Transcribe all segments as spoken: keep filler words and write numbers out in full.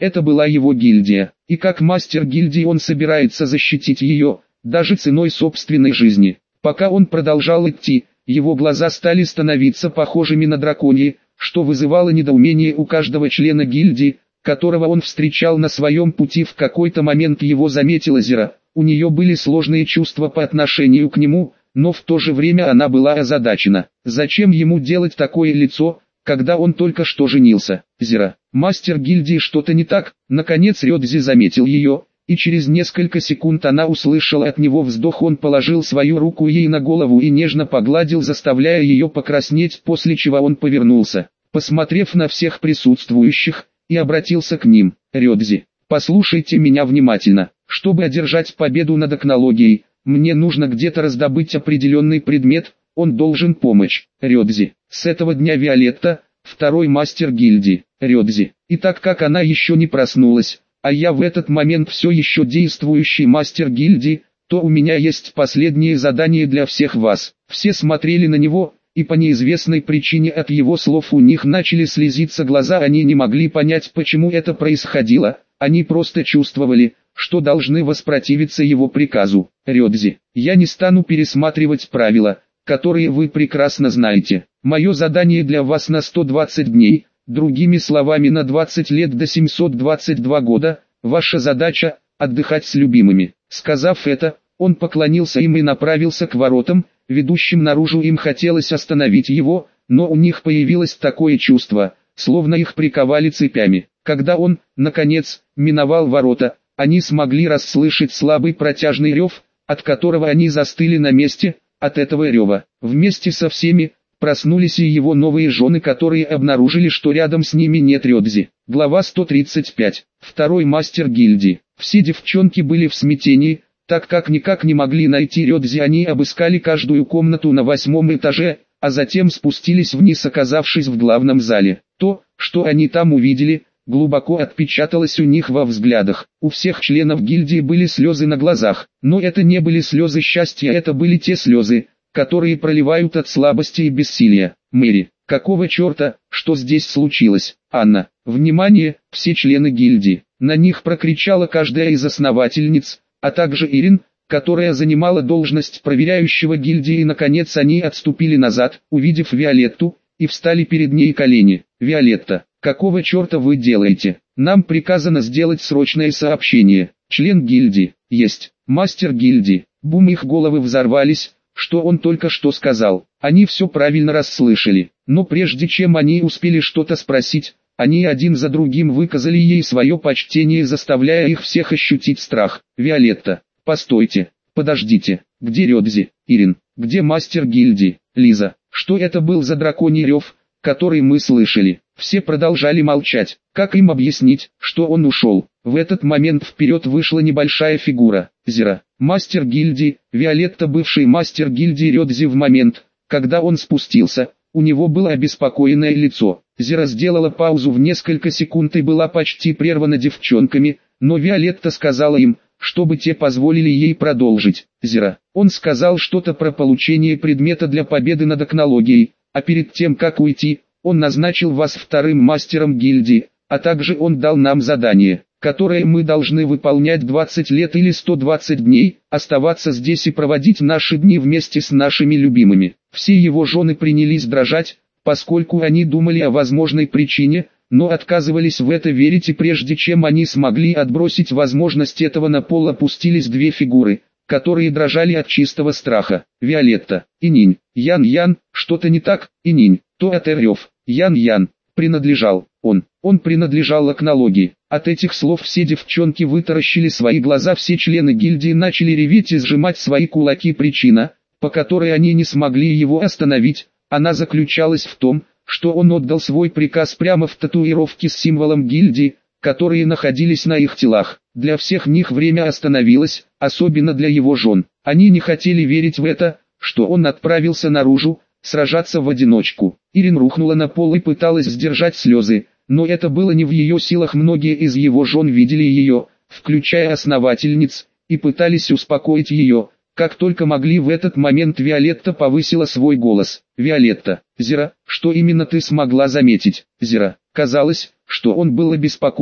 Это была его гильдия, и как мастер гильдии он собирается защитить ее, даже ценой собственной жизни. Пока он продолжал идти, его глаза стали становиться похожими на драконьи, что вызывало недоумение у каждого члена гильдии, которого он встречал на своем пути. В какой-то момент его заметила Зира. У нее были сложные чувства по отношению к нему, но в то же время она была озадачена. Зачем ему делать такое лицо, когда он только что женился? Зира, мастер гильдии, что-то не так? Наконец Рёдзи заметил ее, и через несколько секунд она услышала от него вздох. Он положил свою руку ей на голову и нежно погладил, заставляя ее покраснеть, после чего он повернулся, посмотрев на всех присутствующих, и обратился к ним. Рёдзи, послушайте меня внимательно. Чтобы одержать победу над Акнологией, мне нужно где-то раздобыть определенный предмет, он должен помочь. Рёдзи, с этого дня Виолетта, второй мастер гильдии. Рёдзи, и так как она еще не проснулась, а я в этот момент все еще действующий мастер гильдии, то у меня есть последнее задание для всех вас. Все смотрели на него, и по неизвестной причине от его слов у них начали слезиться глаза. Они не могли понять, почему это происходило, они просто чувствовали, что должны воспротивиться его приказу. Рёдзи, я не стану пересматривать правила, которые вы прекрасно знаете. Мое задание для вас на сто двадцать дней, другими словами на двадцать лет до семисот двадцати двух года, ваша задача – отдыхать с любимыми. Сказав это, он поклонился им и направился к воротам, ведущим наружу. Им хотелось остановить его, но у них появилось такое чувство, словно их приковали цепями. Когда он, наконец, миновал ворота, они смогли расслышать слабый протяжный рев, от которого они застыли на месте. От этого рева, вместе со всеми, проснулись и его новые жены, которые обнаружили, что рядом с ними нет Рёдзи. Глава сто тридцать пять. Второй мастер гильдии. Все девчонки были в смятении, так как никак не могли найти Рёдзи. Они обыскали каждую комнату на восьмом этаже, а затем спустились вниз, оказавшись в главном зале. То, что они там увидели, глубоко отпечаталось у них во взглядах. У всех членов гильдии были слезы на глазах, но это не были слезы счастья, это были те слезы, которые проливают от слабости и бессилия. Мэри, какого черта, что здесь случилось? Анна, внимание, все члены гильдии. На них прокричала каждая из основательниц, а также Ирин, которая занимала должность проверяющего гильдии. И наконец они отступили назад, увидев Виолетту, и встали перед ней колени. Виолетта, какого черта вы делаете? Нам приказано сделать срочное сообщение. Член гильдии, есть, мастер гильдии. Бум, их головы взорвались. Что он только что сказал? Они все правильно расслышали, но прежде чем они успели что-то спросить, они один за другим выказали ей свое почтение, заставляя их всех ощутить страх. Виолетта, постойте, подождите, где Рёдзи? Ирин, где мастер гильдии? Лиза, что это был за драконий рев, который мы слышали? Все продолжали молчать. Как им объяснить, что он ушел? В этот момент вперед вышла небольшая фигура. Зира, мастер гильдии. Виолетта, бывший мастер гильдии Рёдзи. В момент, когда он спустился, у него было обеспокоенное лицо. Зира сделала паузу в несколько секунд и была почти прервана девчонками, но Виолетта сказала им, чтобы те позволили ей продолжить. Зира, он сказал что-то про получение предмета для победы над Акнологией, а перед тем как уйти, он назначил вас вторым мастером гильдии, а также он дал нам задание, которое мы должны выполнять двадцать лет или сто двадцать дней, оставаться здесь и проводить наши дни вместе с нашими любимыми. Все его жены принялись дрожать, поскольку они думали о возможной причине, но отказывались в это верить, и прежде чем они смогли отбросить возможность этого, на пол опустились две фигуры, которые дрожали от чистого страха. Виолетта, Ининь, Ян-Ян, что-то не так, Ининь, то это рев. Ян-Ян, принадлежал, он, он принадлежал Акнологии. От этих слов все девчонки вытаращили свои глаза, все члены гильдии начали реветь и сжимать свои кулаки. Причина, по которой они не смогли его остановить, она заключалась в том, что он отдал свой приказ прямо в татуировке с символом гильдии, которые находились на их телах. Для всех них время остановилось, особенно для его жен. Они не хотели верить в это, что он отправился наружу, сражаться в одиночку. Ирин рухнула на пол и пыталась сдержать слезы, но это было не в ее силах. Многие из его жен видели ее, включая основательниц, и пытались успокоить ее. Как только могли в этот момент Виолетта повысила свой голос. Виолетта, Зира, что именно ты смогла заметить? Зира, казалось, что он был обеспокоен,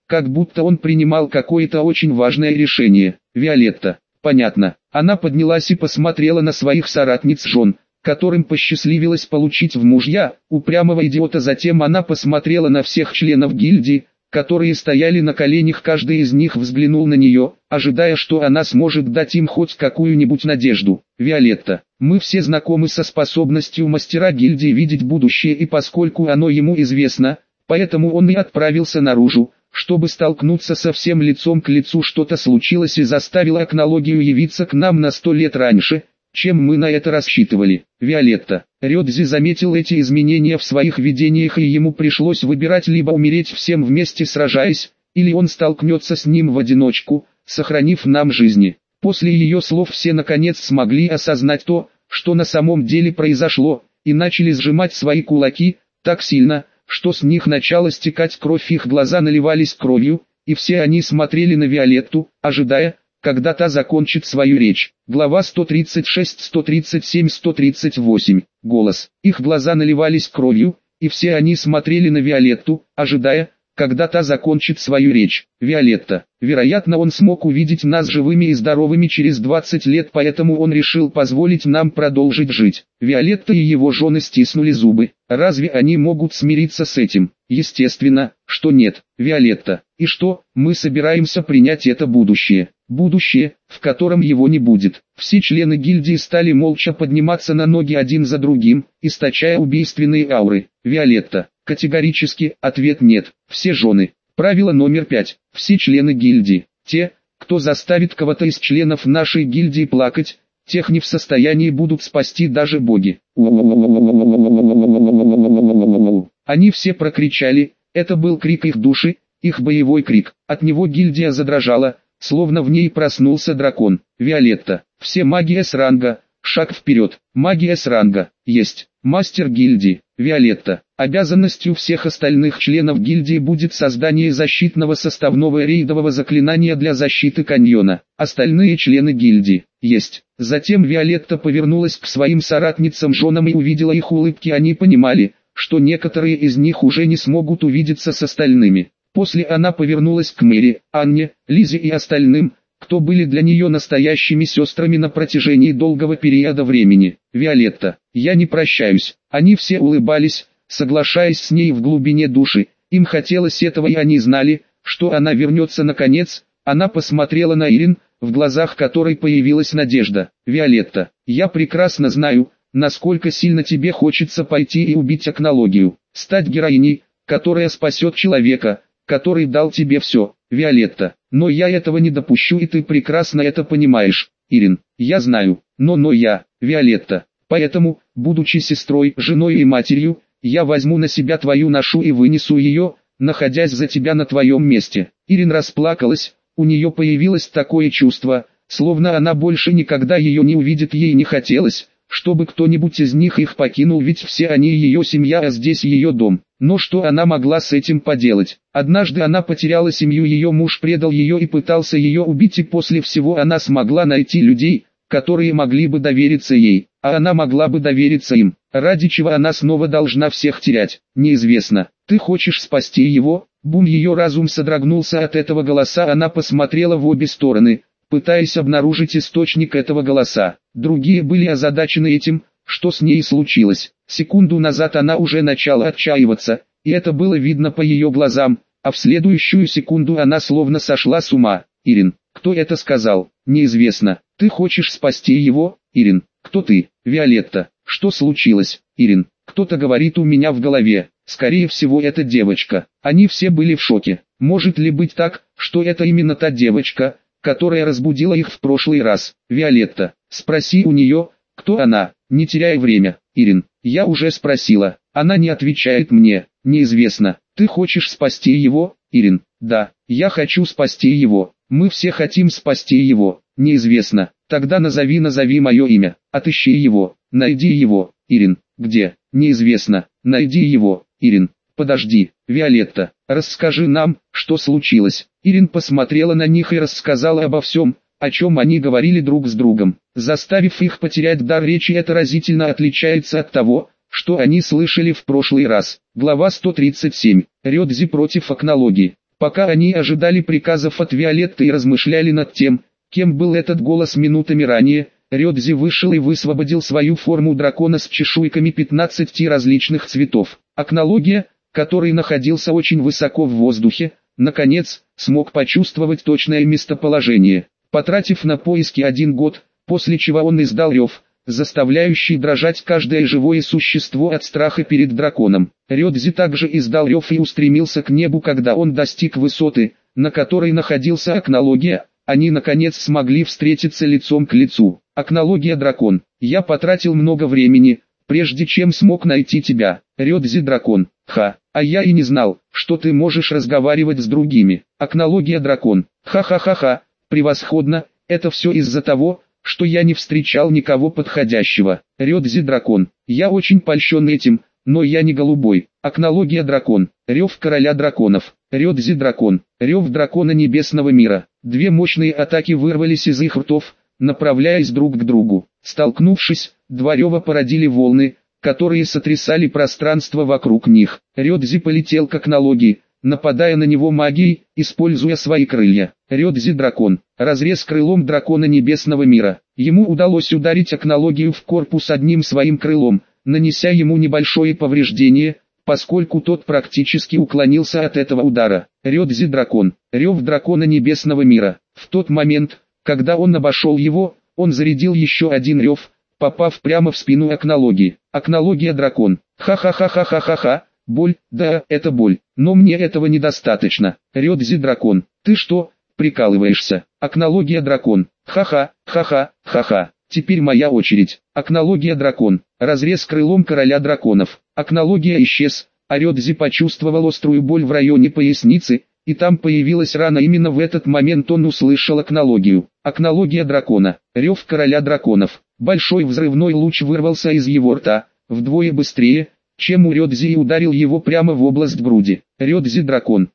как будто он принимал какое-то очень важное решение. Виолетта. Понятно. Она поднялась и посмотрела на своих соратниц-жен, которым посчастливилось получить в мужья упрямого идиота. Затем она посмотрела на всех членов гильдии, которые стояли на коленях. Каждый из них взглянул на нее, ожидая, что она сможет дать им хоть какую-нибудь надежду. Виолетта. Мы все знакомы со способностью мастера гильдии видеть будущее, и поскольку оно ему известно, поэтому он и отправился наружу, чтобы столкнуться со всем лицом к лицу. Что-то случилось и заставило Акнологию явиться к нам на сто лет раньше, чем мы на это рассчитывали. Виолетта. Рёдзи заметил эти изменения в своих видениях, и ему пришлось выбирать: либо умереть всем вместе сражаясь, или он столкнется с ним в одиночку, сохранив нам жизни. После ее слов все наконец смогли осознать то, что на самом деле произошло, и начали сжимать свои кулаки так сильно, что с них начала стекать кровь. Их глаза наливались кровью, и все они смотрели на Виолетту, ожидая, когда та закончит свою речь. Глава сто тридцать шесть, сто тридцать семь, сто тридцать восемь. Голос. Их глаза наливались кровью, и все они смотрели на Виолетту, ожидая, когда та закончит свою речь. Виолетта. Вероятно, он смог увидеть нас живыми и здоровыми через двадцать лет, поэтому он решил позволить нам продолжить жить. Виолетта и его жены стиснули зубы. Разве они могут смириться с этим? Естественно, что нет. Виолетта. И что, мы собираемся принять это будущее? Будущее, в котором его не будет. Все члены гильдии стали молча подниматься на ноги один за другим, источая убийственные ауры. Виолетта. Категорически, ответ нет. Все жены. Правило номер пять. Все члены гильдии. Те, кто заставит кого-то из членов нашей гильдии плакать, тех не в состоянии будут спасти даже боги. Они все прокричали, это был крик их души, их боевой крик. От него гильдия задрожала, словно в ней проснулся дракон. Виолетта. Все маги С-ранга. Шаг вперед. Магия С-ранга. Есть. Мастер гильдии. Виолетта. Обязанностью всех остальных членов гильдии будет создание защитного составного рейдового заклинания для защиты каньона. Остальные члены гильдии. Есть. Затем Виолетта повернулась к своим соратницам-женам и увидела их улыбки. Они понимали, что некоторые из них уже не смогут увидеться с остальными. После она повернулась к Мэри, Анне, Лизе и остальным, кто были для нее настоящими сестрами на протяжении долгого периода времени. Виолетта. Я не прощаюсь. Они все улыбались, соглашаясь с ней в глубине души. Им хотелось этого, и они знали, что она вернется наконец. Она посмотрела на Ирин, в глазах которой появилась надежда. Виолетта. Я прекрасно знаю, насколько сильно тебе хочется пойти и убить Акнологию. Стать героиней, которая спасет человека, который дал тебе все. Виолетта. Но я этого не допущу, и ты прекрасно это понимаешь. Ирин. Я знаю, но но я, Виолетта. Поэтому, будучи сестрой, женой и матерью, я возьму на себя твою ношу и вынесу ее, находясь за тебя на твоем месте. Ирин расплакалась, у нее появилось такое чувство, словно она больше никогда ее не увидит. Ей не хотелось, чтобы кто-нибудь из них их покинул, ведь все они ее семья, а здесь ее дом. Но что она могла с этим поделать? Однажды она потеряла семью, ее муж предал ее и пытался ее убить, и после всего она смогла найти людей, которые могли бы довериться ей, а она могла бы довериться им. Ради чего она снова должна всех терять, неизвестно. Ты хочешь спасти его? Бум, ее разум содрогнулся от этого голоса. Она посмотрела в обе стороны, пытаясь обнаружить источник этого голоса. Другие были озадачены этим, что с ней случилось. Секунду назад она уже начала отчаиваться, и это было видно по ее глазам, а в следующую секунду она словно сошла с ума. Ирин. Кто это сказал? Неизвестно. Ты хочешь спасти его? Ирин. Кто ты? Виолетта. Что случилось? Ирин. Кто-то говорит у меня в голове. Скорее всего, это девочка. Они все были в шоке. Может ли быть так, что это именно та девочка, которая разбудила их в прошлый раз? Виолетта. Спроси у нее, кто она, не теряя время. Ирин. Я уже спросила. Она не отвечает мне. Неизвестно. Ты хочешь спасти его? Ирин. Да, я хочу спасти его. Мы все хотим спасти его. Неизвестно. Тогда назови, назови мое имя. Отыщи его. Найди его. Ирин. Где? Неизвестно. Найди его. Ирин. Подожди. Виолетта. Расскажи нам, что случилось. Ирин посмотрела на них и рассказала обо всем, о чем они говорили друг с другом, заставив их потерять дар речи. Это разительно отличается от того, что они слышали в прошлый раз. Глава сто тридцать семь. Рёдзи против Акнологии. Пока они ожидали приказов от Виолетты и размышляли над тем, кем был этот голос минутами ранее, Рёдзи вышел и высвободил свою форму дракона с чешуйками пятнадцати различных цветов. Акнология, который находился очень высоко в воздухе, наконец, смог почувствовать точное местоположение. Потратив на поиски один год, после чего он издал рев, заставляющий дрожать каждое живое существо от страха перед драконом. Рёдзи также издал рев и устремился к небу, когда он достиг высоты, на которой находился Акнология. Они наконец смогли встретиться лицом к лицу. Акнология дракон, я потратил много времени, прежде чем смог найти тебя. Рёдзи дракон, ха, а я и не знал, что ты можешь разговаривать с другими. Акнология дракон, ха-ха-ха-ха, превосходно, это все из-за того, что я не встречал никого подходящего. Рёдзи дракон, я очень польщен этим, но я не голубой. Акнология дракон, рев короля драконов. Рёдзи дракон, рев дракона небесного мира. Две мощные атаки вырвались из их ртов, направляясь друг к другу. Столкнувшись, два рева породили волны, которые сотрясали пространство вокруг них. Рёдзи полетел к Акнологии, нападая на него магией, используя свои крылья. Рёдзи дракон, разрез крылом дракона небесного мира. Ему удалось ударить Акнологию в корпус одним своим крылом, нанеся ему небольшое повреждение, поскольку тот практически уклонился от этого удара. Рёдзи дракон, рев дракона небесного мира. В тот момент, когда он обошел его, он зарядил еще один рев, попав прямо в спину Акнологии. Акнология дракон, ха-ха-ха-ха-ха-ха-ха, боль, да, это боль, но мне этого недостаточно. Рёдзи дракон, ты что, прикалываешься? Акнология дракон, ха-ха, ха-ха, ха-ха. Теперь моя очередь. Акнология дракон, разрез крылом короля драконов. Акнология исчез, а Рёдзи почувствовал острую боль в районе поясницы, и там появилась рана. Именно в этот момент он услышал Акнологию. Акнология дракона, рев короля драконов. Большой взрывной луч вырвался из его рта, вдвое быстрее, чем у Рёдзи, и ударил его прямо в область груди. Рёдзи дракон,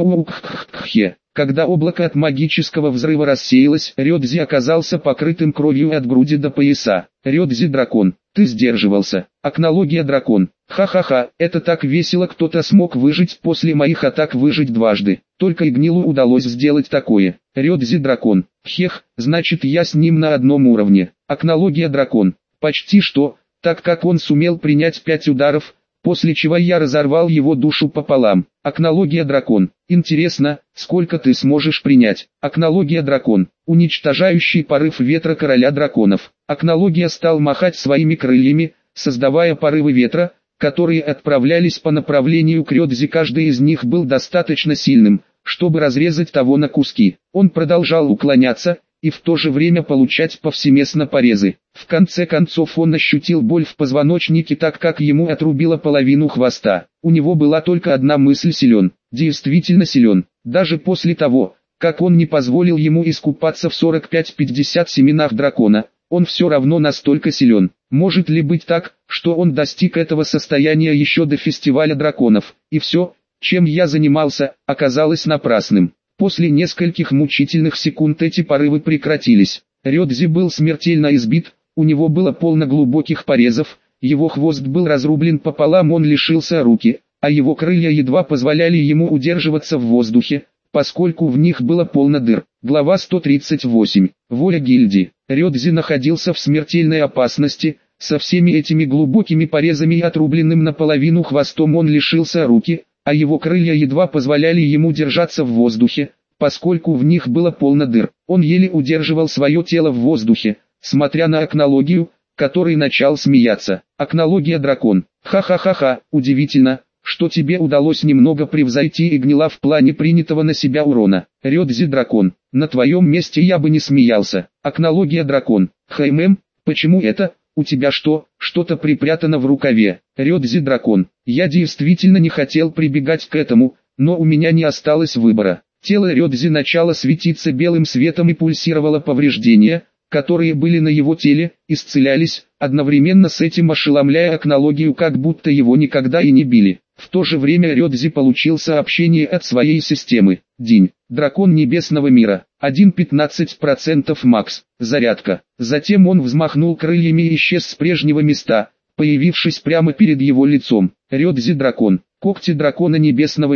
у-у-у-хе. Когда облако от магического взрыва рассеялось, Рёдзи оказался покрытым кровью от груди до пояса. Рёдзи дракон, ты сдерживался. Акнология дракон, ха-ха-ха, это так весело, кто-то смог выжить после моих атак, выжить дважды. Только Игнилу удалось сделать такое. Рёдзи дракон, хех, значит я с ним на одном уровне. Акнология дракон, почти что, так как он сумел принять пять ударов, после чего я разорвал его душу пополам. Акнология дракон, интересно, сколько ты сможешь принять? Акнология дракон, уничтожающий порыв ветра короля драконов. Акнология стал махать своими крыльями, создавая порывы ветра, которые отправлялись по направлению к Рёдзи. Каждый из них был достаточно сильным, чтобы разрезать того на куски. Он продолжал уклоняться, и в то же время получать повсеместно порезы. В конце концов он ощутил боль в позвоночнике, так как ему отрубило половину хвоста. У него была только одна мысль: силен, действительно силен. Даже после того, как он не позволил ему искупаться в сорок пять пятьдесят семенах дракона, он все равно настолько силен. Может ли быть так, что он достиг этого состояния еще до фестиваля драконов, и все, чем я занимался, оказалось напрасным? После нескольких мучительных секунд эти порывы прекратились. Рёдзи был смертельно избит, у него было полно глубоких порезов, его хвост был разрублен пополам, он лишился руки, а его крылья едва позволяли ему удерживаться в воздухе, поскольку в них было полно дыр. Глава сто тридцать восемь. Воля гильдии. Рёдзи находился в смертельной опасности, со всеми этими глубокими порезами и отрубленным наполовину хвостом он лишился руки, а его крылья едва позволяли ему держаться в воздухе, поскольку в них было полно дыр. Он еле удерживал свое тело в воздухе, смотря на Акнологию, который начал смеяться. Акнология дракон, ха-ха-ха-ха, удивительно, что тебе удалось немного превзойти Игнила в плане принятого на себя урона. Рёдзи дракон, на твоем месте я бы не смеялся. Акнология дракон, хэймэм, почему это? У тебя что, что-то припрятано в рукаве? Рёдзи дракон, я действительно не хотел прибегать к этому, но у меня не осталось выбора. Тело Рёдзи начало светиться белым светом и пульсировало. Повреждения, которые были на его теле, исцелялись, одновременно с этим ошеломляя Акнологию, как будто его никогда и не били. В то же время Рёдзи получил сообщение от своей системы. День. Дракон небесного мира. один пятнадцать процентов макс. Зарядка. Затем он взмахнул крыльями и исчез с прежнего места, появившись прямо перед его лицом. Рёдзи дракон. Когти дракона небесного мира.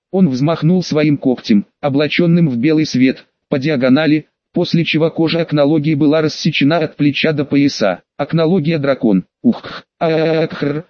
Он взмахнул своим когтем, облаченным в белый свет, по диагонали, после чего кожа акнологии была рассечена от плеча до пояса. Акнология дракон. Ух, ахр,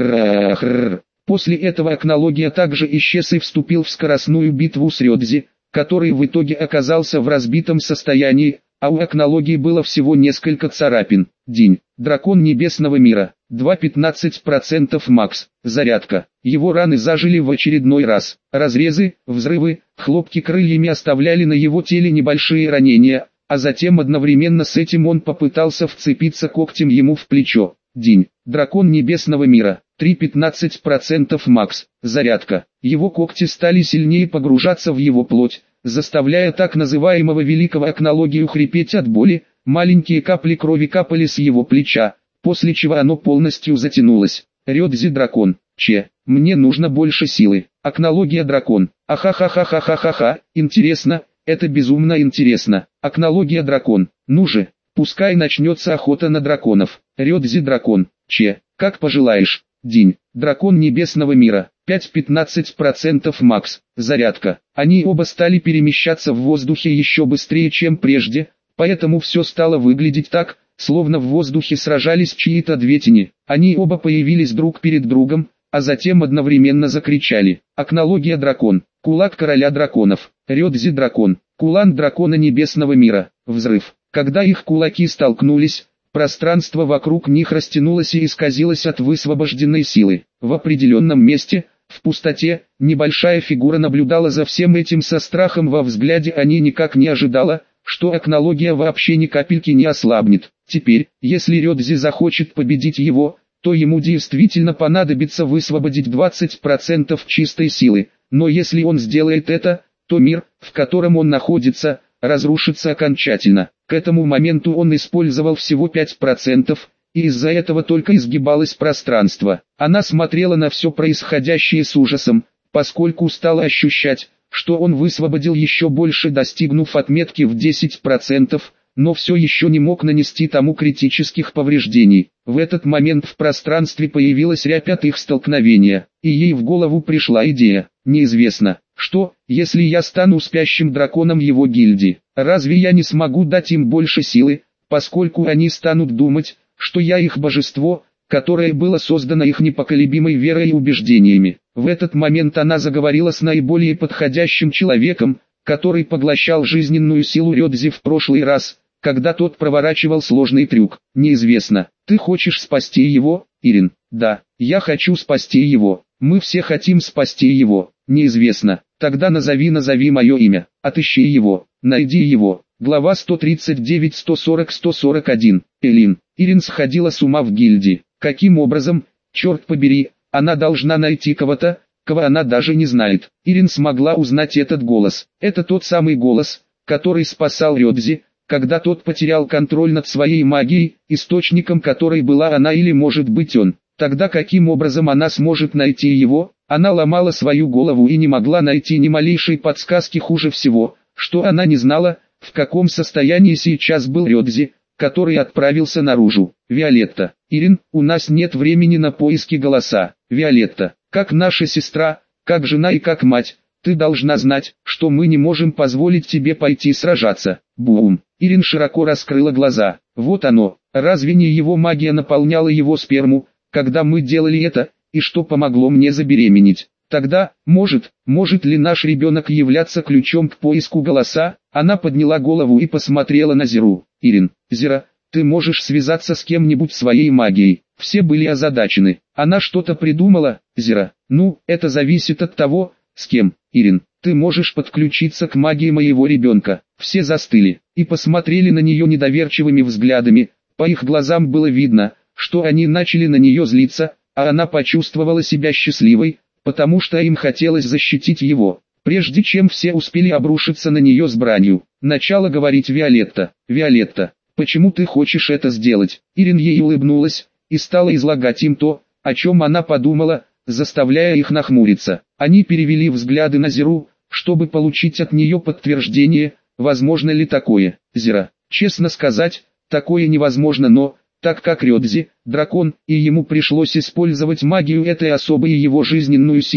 рахр. После этого акнология также исчез и вступил в скоростную битву с Рёдзи, который в итоге оказался в разбитом состоянии, а у акнологии было всего несколько царапин. День. Дракон небесного мира. два пятнадцать процентов макс. Зарядка. Его раны зажили в очередной раз. Разрезы, взрывы, хлопки крыльями оставляли на его теле небольшие ранения, а затем одновременно с этим он попытался вцепиться когтем ему в плечо. День. Дракон небесного мира. три пятнадцать процентов макс. Зарядка. Его когти стали сильнее погружаться в его плоть, заставляя так называемого великого акнологию хрипеть от боли. Маленькие капли крови капали с его плеча, после чего оно полностью затянулось. Рёдзи дракон. Че, мне нужно больше силы. Акнология дракон. Ахахахахахахаха, интересно, это безумно интересно. Акнология дракон. Ну же, пускай начнется охота на драконов. Рёдзи дракон. Че, как пожелаешь. День. Дракон небесного мира. пять-пятнадцать процентов макс. Зарядка. Они оба стали перемещаться в воздухе еще быстрее, чем прежде, поэтому все стало выглядеть так, словно в воздухе сражались чьи-то две тени. Они оба появились друг перед другом, а затем одновременно закричали. Акнология дракон. Кулак короля драконов. Рёдзи дракон. Кулан дракона небесного мира. Взрыв. Когда их кулаки столкнулись, пространство вокруг них растянулось и исказилось от высвобожденной силы. В определенном месте, в пустоте, небольшая фигура наблюдала за всем этим со страхом во взгляде. Они никак не ожидала, что акнология вообще ни капельки не ослабнет. Теперь, если Рёдзи захочет победить его, то ему действительно понадобится высвободить двадцать процентов чистой силы, но если он сделает это, то мир, в котором он находится, разрушится окончательно. К этому моменту он использовал всего пять процентов, и из-за этого только изгибалось пространство. Она смотрела на все происходящее с ужасом, поскольку стала ощущать, что он высвободил еще больше, достигнув отметки в десять процентов, но все еще не мог нанести тому критических повреждений. В этот момент в пространстве появилась рябь от их столкновения, и ей в голову пришла идея. Неизвестно, что, если я стану спящим драконом его гильдии, разве я не смогу дать им больше силы, поскольку они станут думать, что я их божество, которое было создано их непоколебимой верой и убеждениями. В этот момент она заговорила с наиболее подходящим человеком, который поглощал жизненную силу Рёдзи в прошлый раз, когда тот проворачивал сложный трюк. Неизвестно, ты хочешь спасти его, Ирин? Да, я хочу спасти его. Мы все хотим спасти его. Неизвестно, тогда назови назови мое имя. Отыщи его, найди его. Глава сто тридцать девять сто сорок сто сорок один. Элин. Ирин сходила с ума в гильдии. Каким образом, черт побери, она должна найти кого-то, кого она даже не знает. Ирин смогла узнать этот голос. Это тот самый голос, который спасал Рёдзи, когда тот потерял контроль над своей магией, источником которой была она или может быть он. Тогда каким образом она сможет найти его? Она ломала свою голову и не могла найти ни малейшей подсказки. Хуже всего, что она не знала, в каком состоянии сейчас был Рёдзи, который отправился наружу. Виолетта. Ирин, у нас нет времени на поиски голоса. Виолетта, как наша сестра, как жена и как мать, ты должна знать, что мы не можем позволить тебе пойти сражаться. Бум. Ирин широко раскрыла глаза. Вот оно, разве не его магия наполняла его сперму, когда мы делали это, и что помогло мне забеременеть? Тогда, может, может ли наш ребенок являться ключом к поиску голоса? Она подняла голову и посмотрела на Зиру. Ирин, Зира, ты можешь связаться с кем-нибудь своей магией. Все были озадачены. Она что-то придумала, Зира. Ну, это зависит от того, с кем. Ирин, ты можешь подключиться к магии моего ребенка. Все застыли и посмотрели на нее недоверчивыми взглядами. По их глазам было видно, что они начали на нее злиться, а она почувствовала себя счастливой, потому что им хотелось защитить его. Прежде чем все успели обрушиться на нее с бранью, начала говорить Виолетта. Виолетта, почему ты хочешь это сделать? Ирин ей улыбнулась и стала излагать им то, о чем она подумала, заставляя их нахмуриться. Они перевели взгляды на Зиру, чтобы получить от нее подтверждение, возможно ли такое. Зира, честно сказать, такое невозможно, но, так как Рёдзи, дракон, и ему пришлось использовать магию этой особой и его жизненную силу,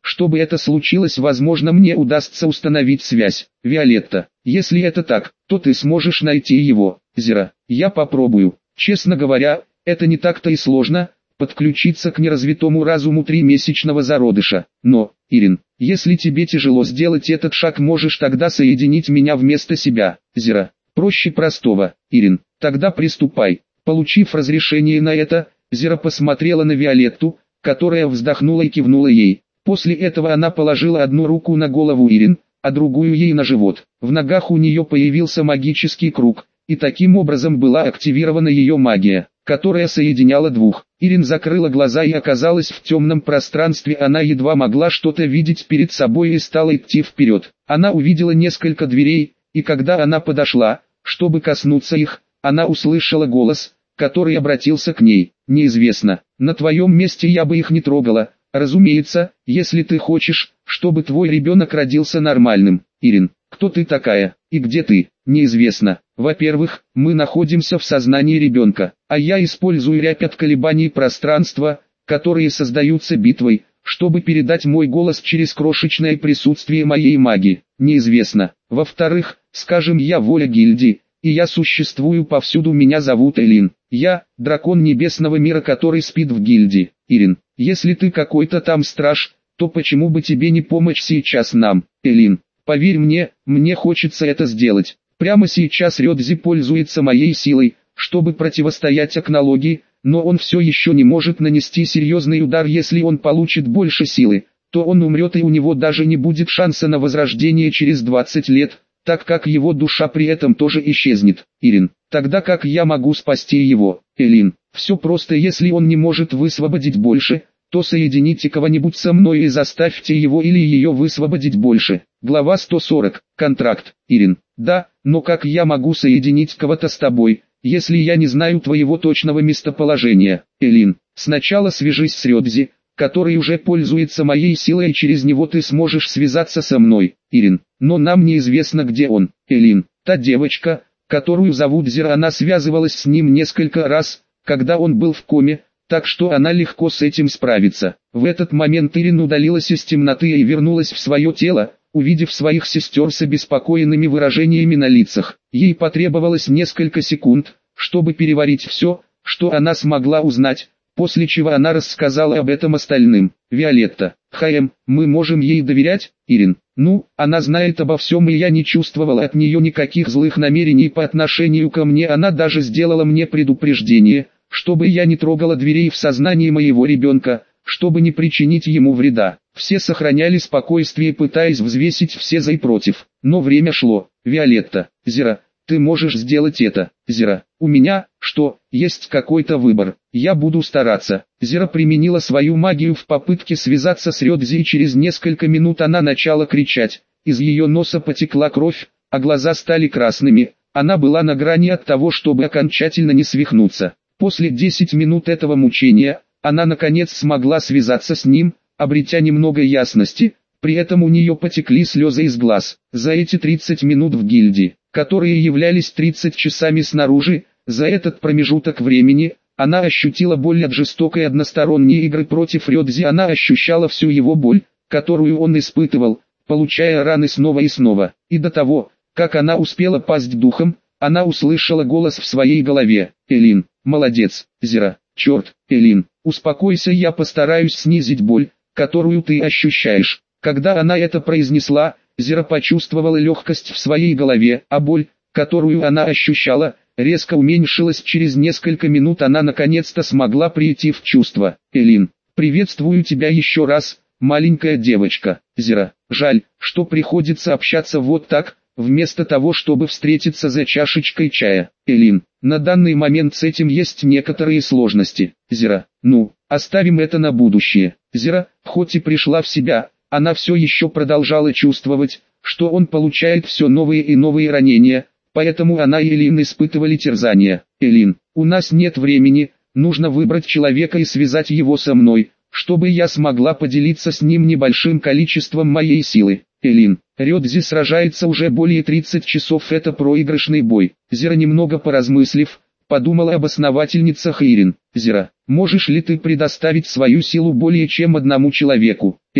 Чтобы это случилось, возможно, мне удастся установить связь. Виолетта, если это так, то ты сможешь найти его. Зира, я попробую. Честно говоря, это не так-то и сложно, подключиться к неразвитому разуму тримесячного зародыша. Но, Ирин, если тебе тяжело сделать этот шаг, можешь тогда соединить меня вместо себя. Зира, проще простого. Ирин, тогда приступай. Получив разрешение на это, Зира посмотрела на Виолетту, которая вздохнула и кивнула ей. После этого она положила одну руку на голову Ирин, а другую ей на живот. В ногах у нее появился магический круг, и таким образом была активирована ее магия, которая соединяла двух. Ирин закрыла глаза и оказалась в темном пространстве, она едва могла что-то видеть перед собой и стала идти вперед. Она увидела несколько дверей, и когда она подошла, чтобы коснуться их, она услышала голос, который обратился к ней. «Неизвестно, на твоем месте я бы их не трогала. Разумеется, если ты хочешь, чтобы твой ребенок родился нормальным. Ирин, кто ты такая, и где ты?» «Неизвестно. Во-первых, мы находимся в сознании ребенка, а я использую рябь от колебаний пространства, которые создаются битвой, чтобы передать мой голос через крошечное присутствие моей магии. Неизвестно. Во-вторых, скажем, я воля гильдии, и я существую повсюду, меня зовут Элин. Я, дракон небесного мира, который спит в гильдии. Ирин, если ты какой-то там страж, то почему бы тебе не помочь сейчас нам? Элин, поверь мне, мне хочется это сделать. Прямо сейчас Рёдзи пользуется моей силой, чтобы противостоять Акнологии, но он все еще не может нанести серьезный удар. Если он получит больше силы, то он умрет, и у него даже не будет шанса на возрождение через двадцать лет, так как его душа при этом тоже исчезнет. Ирин, тогда как я могу спасти его? Элин, все просто, если он не может высвободить больше, то соедините кого-нибудь со мной и заставьте его или ее высвободить больше. Глава сто сорок. Контракт. Ирин, да, но как я могу соединить кого-то с тобой, если я не знаю твоего точного местоположения? Элин, сначала свяжись с Рёдзи, который уже пользуется моей силой, и через него ты сможешь связаться со мной. Ирин, но нам неизвестно, где он. Элин, та девочка, которую зовут Зира, она связывалась с ним несколько раз, когда он был в коме, так что она легко с этим справится. В этот момент Ирин удалилась из темноты и вернулась в свое тело, увидев своих сестер с обеспокоенными выражениями на лицах. Ей потребовалось несколько секунд, чтобы переварить все, что она смогла узнать, после чего она рассказала об этом остальным. Виолетта, Хаем, мы можем ей доверять? Ирин, ну, она знает обо всем, и я не чувствовала от нее никаких злых намерений по отношению ко мне. Она даже сделала мне предупреждение, чтобы я не трогала дверей в сознании моего ребенка, чтобы не причинить ему вреда. Все сохраняли спокойствие, пытаясь взвесить все за и против. Но время шло. Виолетта, Зира, ты можешь сделать это. Зира, у меня, что, есть какой-то выбор? Я буду стараться. Зира применила свою магию в попытке связаться с Рёдзи, и через несколько минут она начала кричать. Из ее носа потекла кровь, а глаза стали красными. Она была на грани от того, чтобы окончательно не свихнуться. После десяти минут этого мучения, она наконец смогла связаться с ним, обретя немного ясности, при этом у нее потекли слезы из глаз. За эти тридцать минут в гильдии, которые являлись тридцатью часами снаружи, за этот промежуток времени, она ощутила боль от жестокой односторонней игры против Рёдзи. Она ощущала всю его боль, которую он испытывал, получая раны снова и снова. И до того, как она успела пасть духом, она услышала голос в своей голове. Элин, молодец, Зира, черт, Элин, успокойся, я постараюсь снизить боль, которую ты ощущаешь. Когда она это произнесла, Зира почувствовала легкость в своей голове, а боль, которую она ощущала, резко уменьшилась. Через несколько минут она наконец-то смогла прийти в чувство. Элин, приветствую тебя еще раз, маленькая девочка. Зира, жаль, что приходится общаться вот так, вместо того, чтобы встретиться за чашечкой чая. Элин, на данный момент с этим есть некоторые сложности. Зира, ну, оставим это на будущее. Зира, хоть и пришла в себя, она все еще продолжала чувствовать, что он получает все новые и новые ранения, поэтому она и Элин испытывали терзания. Элин, у нас нет времени, нужно выбрать человека и связать его со мной, чтобы я смогла поделиться с ним небольшим количеством моей силы. Элин, Рёдзи сражается уже более тридцати часов, это проигрышный бой. Зира, немного поразмыслив, подумала об основательницах Ирин. Зира, можешь ли ты предоставить свою силу более чем одному человеку? Элин,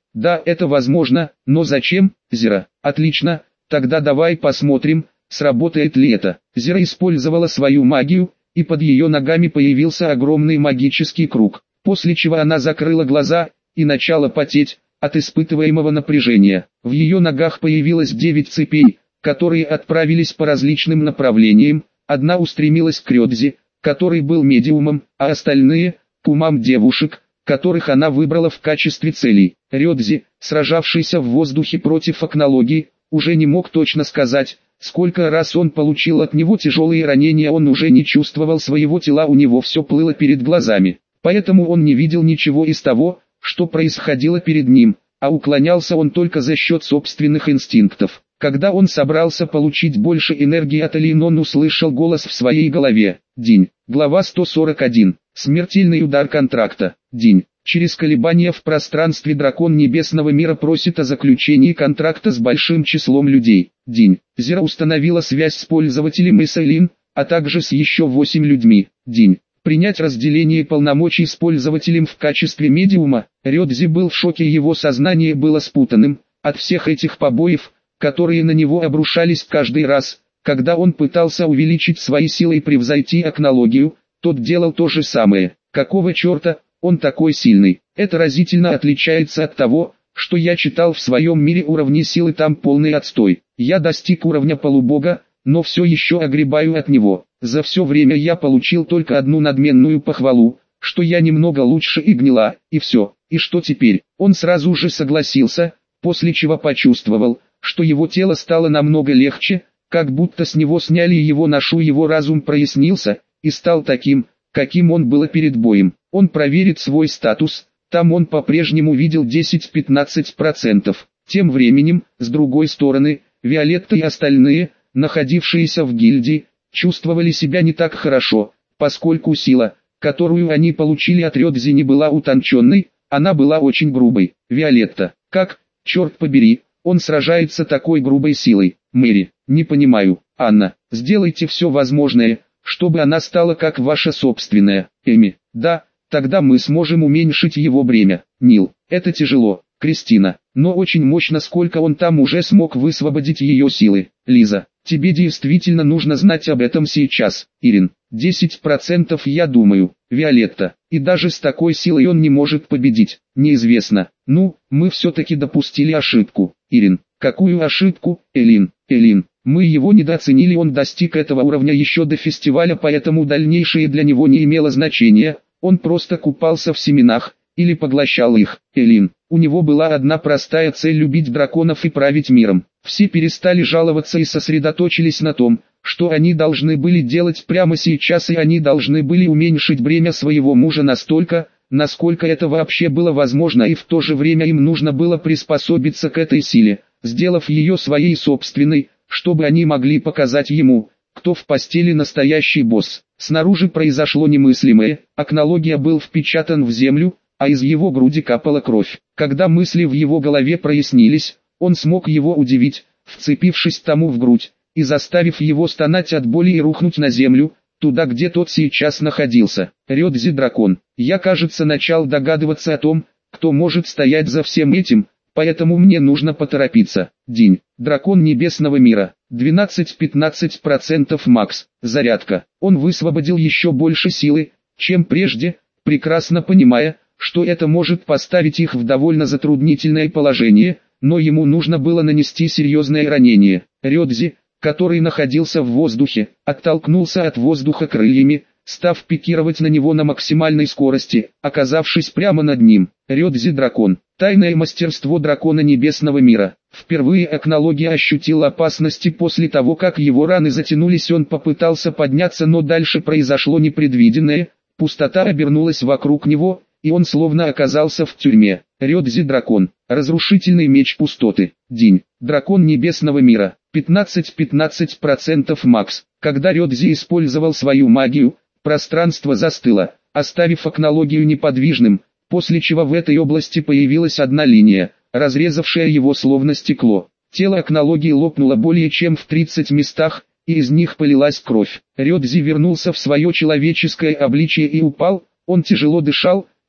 Да, это возможно, но зачем, Зира? Отлично, тогда давай посмотрим, сработает ли это. Зира использовала свою магию, и под ее ногами появился огромный магический круг, после чего она закрыла глаза и начала потеть от испытываемого напряжения. В ее ногах появилось девять цепей, которые отправились по различным направлениям. Одна устремилась к Рёдзи, который был медиумом, а остальные – к умам девушек, которых она выбрала в качестве целей. Рёдзи, сражавшийся в воздухе против акнологии, уже не мог точно сказать, сколько раз он получил от него тяжелые ранения. Он уже не чувствовал своего тела, у него все плыло перед глазами. Поэтому он не видел ничего из того, что происходило перед ним, а уклонялся он только за счет собственных инстинктов. Когда он собрался получить больше энергии от Элин, он услышал голос в своей голове. День. Глава сто сорок один. Смертельный удар контракта. День. Через колебания в пространстве дракон небесного мира просит о заключении контракта с большим числом людей. День. Зира установила связь с пользователем и с Элин, а также с еще восемь людьми. День. Принять разделение полномочий с пользователем в качестве медиума. Рёдзи был в шоке, его сознание было спутанным от всех этих побоев, которые на него обрушались каждый раз, когда он пытался увеличить свои силы и превзойти акнологию. Тот делал то же самое. Какого черта, он такой сильный? Это разительно отличается от того, что я читал в своем мире. Уровни силы там полный отстой. Я достиг уровня полубога, но все еще огребаю от него. За все время я получил только одну надменную похвалу, что я немного лучше и гнила, и все. И что теперь? Он сразу же согласился, после чего почувствовал, что его тело стало намного легче, как будто с него сняли его ношу. Его разум прояснился и стал таким, каким он был перед боем. Он проверит свой статус, там он по-прежнему видел десять-пятнадцать процентов. Тем временем, с другой стороны, Виолетта и остальные, находившиеся в гильдии, чувствовали себя не так хорошо, поскольку сила, которую они получили от Рёдзи, не была утонченной, она была очень грубой. Виолетта, как, черт побери, он сражается такой грубой силой? Мэри, не понимаю. Анна, сделайте все возможное, чтобы она стала как ваша собственная. Эми, да, тогда мы сможем уменьшить его бремя. Нил, это тяжело. Кристина, но очень мощно, сколько он там уже смог высвободить ее силы. Лиза, тебе действительно нужно знать об этом сейчас. Ирин, десять процентов я думаю. Виолетта, и даже с такой силой он не может победить. Неизвестно. Ну, мы все-таки допустили ошибку. Ирин, какую ошибку? Элин, Элин, мы его недооценили, он достиг этого уровня еще до фестиваля, поэтому дальнейшее для него не имело значения, он просто купался в семенах, или поглощал их. Элин, у него была одна простая цель: любить драконов и править миром. Все перестали жаловаться и сосредоточились на том, что они должны были делать прямо сейчас, и они должны были уменьшить бремя своего мужа настолько, насколько это вообще было возможно, и в то же время им нужно было приспособиться к этой силе, сделав ее своей собственной, чтобы они могли показать ему, кто в постели настоящий босс. Снаружи произошло немыслимое, акнология был впечатан в землю, а из его груди капала кровь. Когда мысли в его голове прояснились, он смог его удивить, вцепившись тому в грудь, и заставив его стонать от боли и рухнуть на землю, туда, где тот сейчас находился. Рёдзи дракон. Я, кажется, начал догадываться о том, кто может стоять за всем этим, поэтому мне нужно поторопиться. День. Дракон небесного мира. двенадцать-пятнадцать процентов макс. Зарядка. Он высвободил еще больше силы, чем прежде, прекрасно понимая, что это может поставить их в довольно затруднительное положение, но ему нужно было нанести серьезное ранение. Рёдзи, который находился в воздухе, оттолкнулся от воздуха крыльями, став пикировать на него на максимальной скорости, оказавшись прямо над ним. Рёдзи дракон. Тайное мастерство дракона небесного мира. Впервые акнология ощутил опасности после того, как его раны затянулись. Он попытался подняться, но дальше произошло непредвиденное, пустота обернулась вокруг него, и он словно оказался в тюрьме. Рёдзи дракон. Разрушительный меч пустоты. День. Дракон небесного мира. пятнадцать-пятнадцать процентов макс. Когда Рёдзи использовал свою магию, пространство застыло, оставив акнологию неподвижным, после чего в этой области появилась одна линия, разрезавшая его словно стекло. Тело акнологии лопнуло более чем в тридцати местах, и из них полилась кровь. Рёдзи вернулся в свое человеческое обличие и упал, он тяжело дышал,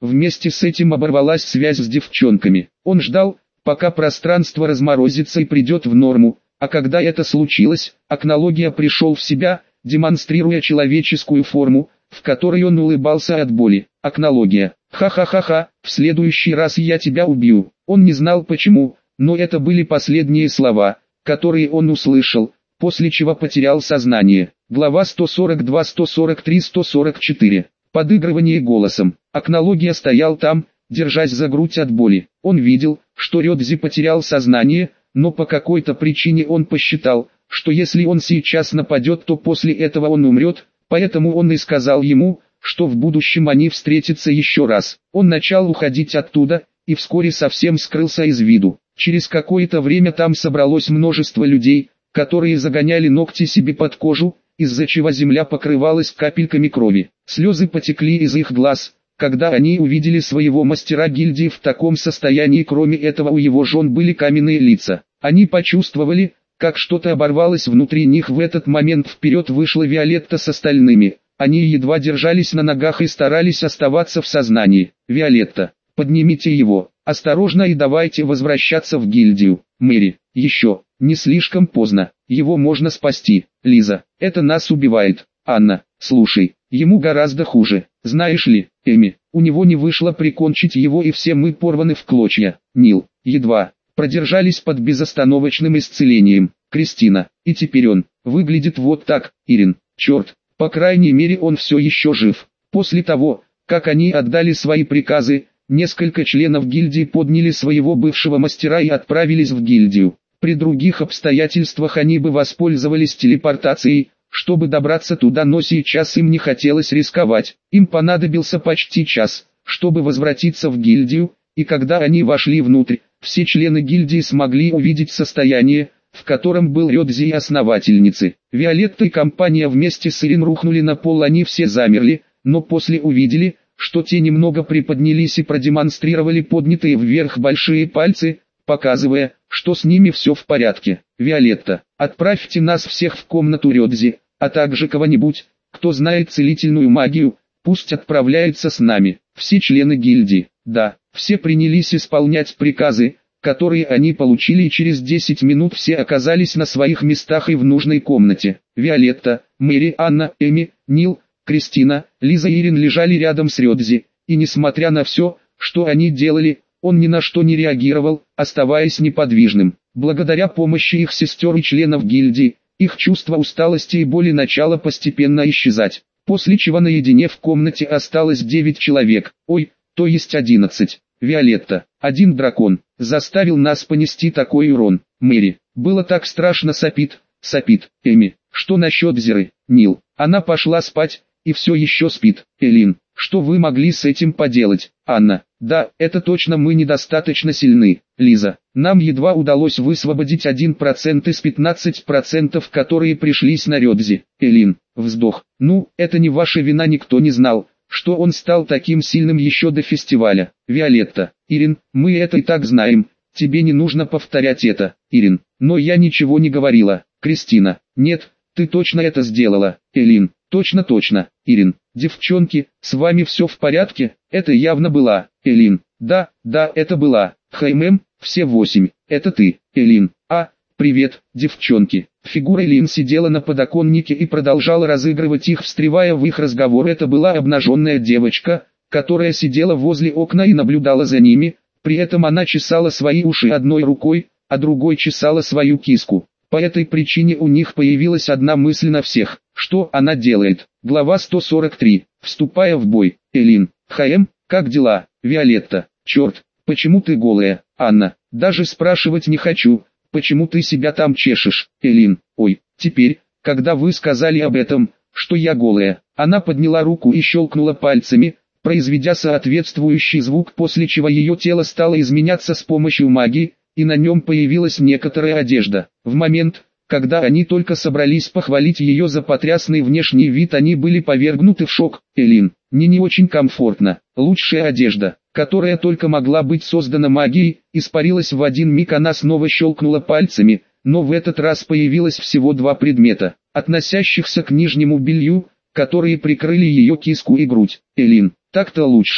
Вместе с этим оборвалась связь с девчонками. Он ждал, пока пространство разморозится и придет в норму, а когда это случилось, Акнология пришел в себя, демонстрируя человеческую форму, в которой он улыбался от боли. Акнология. Ха-ха-ха-ха, в следующий раз я тебя убью. Он не знал почему, но это были последние слова, которые он услышал, после чего потерял сознание. Глава сто сорок два, сто сорок три, сто сорок четыре. Подыгрывание голосом. Акнология стоял там, держась за грудь от боли. Он видел, что Рёдзи потерял сознание, но по какой-то причине он посчитал, что если он сейчас нападет, то после этого он умрет, поэтому он и сказал ему, что в будущем они встретятся еще раз. Он начал уходить оттуда, и вскоре совсем скрылся из виду. Через какое-то время там собралось множество людей, которые загоняли ногти себе под кожу, из-за чего земля покрывалась капельками крови. Слезы потекли из их глаз, когда они увидели своего мастера гильдии в таком состоянии. Кроме этого, у его жен были каменные лица. Они почувствовали, как что-то оборвалось внутри них. В этот момент вперед вышла Виолетта с остальными. Они едва держались на ногах и старались оставаться в сознании. «Виолетта, поднимите его, осторожно, и давайте возвращаться в гильдию. Мэри, еще, не слишком поздно, его можно спасти. Лиза, это нас убивает. Анна, слушай, ему гораздо хуже, знаешь ли, Эми, у него не вышло прикончить его, и все мы порваны в клочья. Нил, едва продержались под безостановочным исцелением. Кристина, и теперь он выглядит вот так. Ирин, черт, по крайней мере он все еще жив». После того, как они отдали свои приказы, несколько членов гильдии подняли своего бывшего мастера и отправились в гильдию. При других обстоятельствах они бы воспользовались телепортацией, чтобы добраться туда, но сейчас им не хотелось рисковать. Им понадобился почти час, чтобы возвратиться в гильдию, и когда они вошли внутрь, все члены гильдии смогли увидеть состояние, в котором был Рёдзи и основательницы. Виолетта и компания вместе с Ирин рухнули на пол. Они все замерли, но после увидели, что те немного приподнялись и продемонстрировали поднятые вверх большие пальцы, показывая, что с ними все в порядке. «Виолетта, отправьте нас всех в комнату Рёдзи, а также кого-нибудь, кто знает целительную магию, пусть отправляется с нами». Все члены гильдии, да, все принялись исполнять приказы, которые они получили, и через десять минут все оказались на своих местах и в нужной комнате. Виолетта, Мэри, Анна, Эми, Нил, Кристина, Лиза и Ирин лежали рядом с Рёдзи, и несмотря на все, что они делали, он ни на что не реагировал, оставаясь неподвижным. Благодаря помощи их сестер и членов гильдии, их чувство усталости и боли начало постепенно исчезать, после чего наедине в комнате осталось девять человек, ой, то есть одиннадцать. Виолетта, один дракон, заставил нас понести такой урон. Мэри, было так страшно. Сопит, сопит. Эми, что насчет Зиры? Нил, она пошла спать, и все еще спит. Элин, что вы могли с этим поделать? Анна, да, это точно, мы недостаточно сильны. Лиза, нам едва удалось высвободить один процент из пятнадцати процентов, которые пришлись на Рёдзи. Элин, вздох, ну, это не ваша вина, никто не знал, что он стал таким сильным еще до фестиваля. Виолетта, Ирин, мы это и так знаем, тебе не нужно повторять это. Ирин, но я ничего не говорила. Кристина, нет, ты точно это сделала. Элин, точно-точно. Ирин, девчонки, с вами все в порядке? Это явно была. Элин, да, да, это была. Хаймем, все восемь, это ты. Элин, а, привет, девчонки. Фигура Элин сидела на подоконнике и продолжала разыгрывать их, встревая в их разговор. Это была обнаженная девочка, которая сидела возле окна и наблюдала за ними, при этом она чесала свои уши одной рукой, а другой чесала свою киску. По этой причине у них появилась одна мысль на всех: что она делает. Глава сто сорок три. Вступая в бой. Элин, ХМ, как дела? Виолетта, черт, почему ты голая? Анна, даже спрашивать не хочу. Почему ты себя там чешешь? Элин, ой, теперь, когда вы сказали об этом, что я голая, она подняла руку и щелкнула пальцами, произведя соответствующий звук, после чего ее тело стало изменяться с помощью магии, и на нем появилась некоторая одежда. В момент, когда они только собрались похвалить ее за потрясный внешний вид, они были повергнуты в шок. Элин, мне не очень комфортно. Лучшая одежда, которая только могла быть создана магией, испарилась в один миг. Она снова щелкнула пальцами, но в этот раз появилось всего два предмета, относящихся к нижнему белью, которые прикрыли ее киску и грудь. Элин, так-то лучше.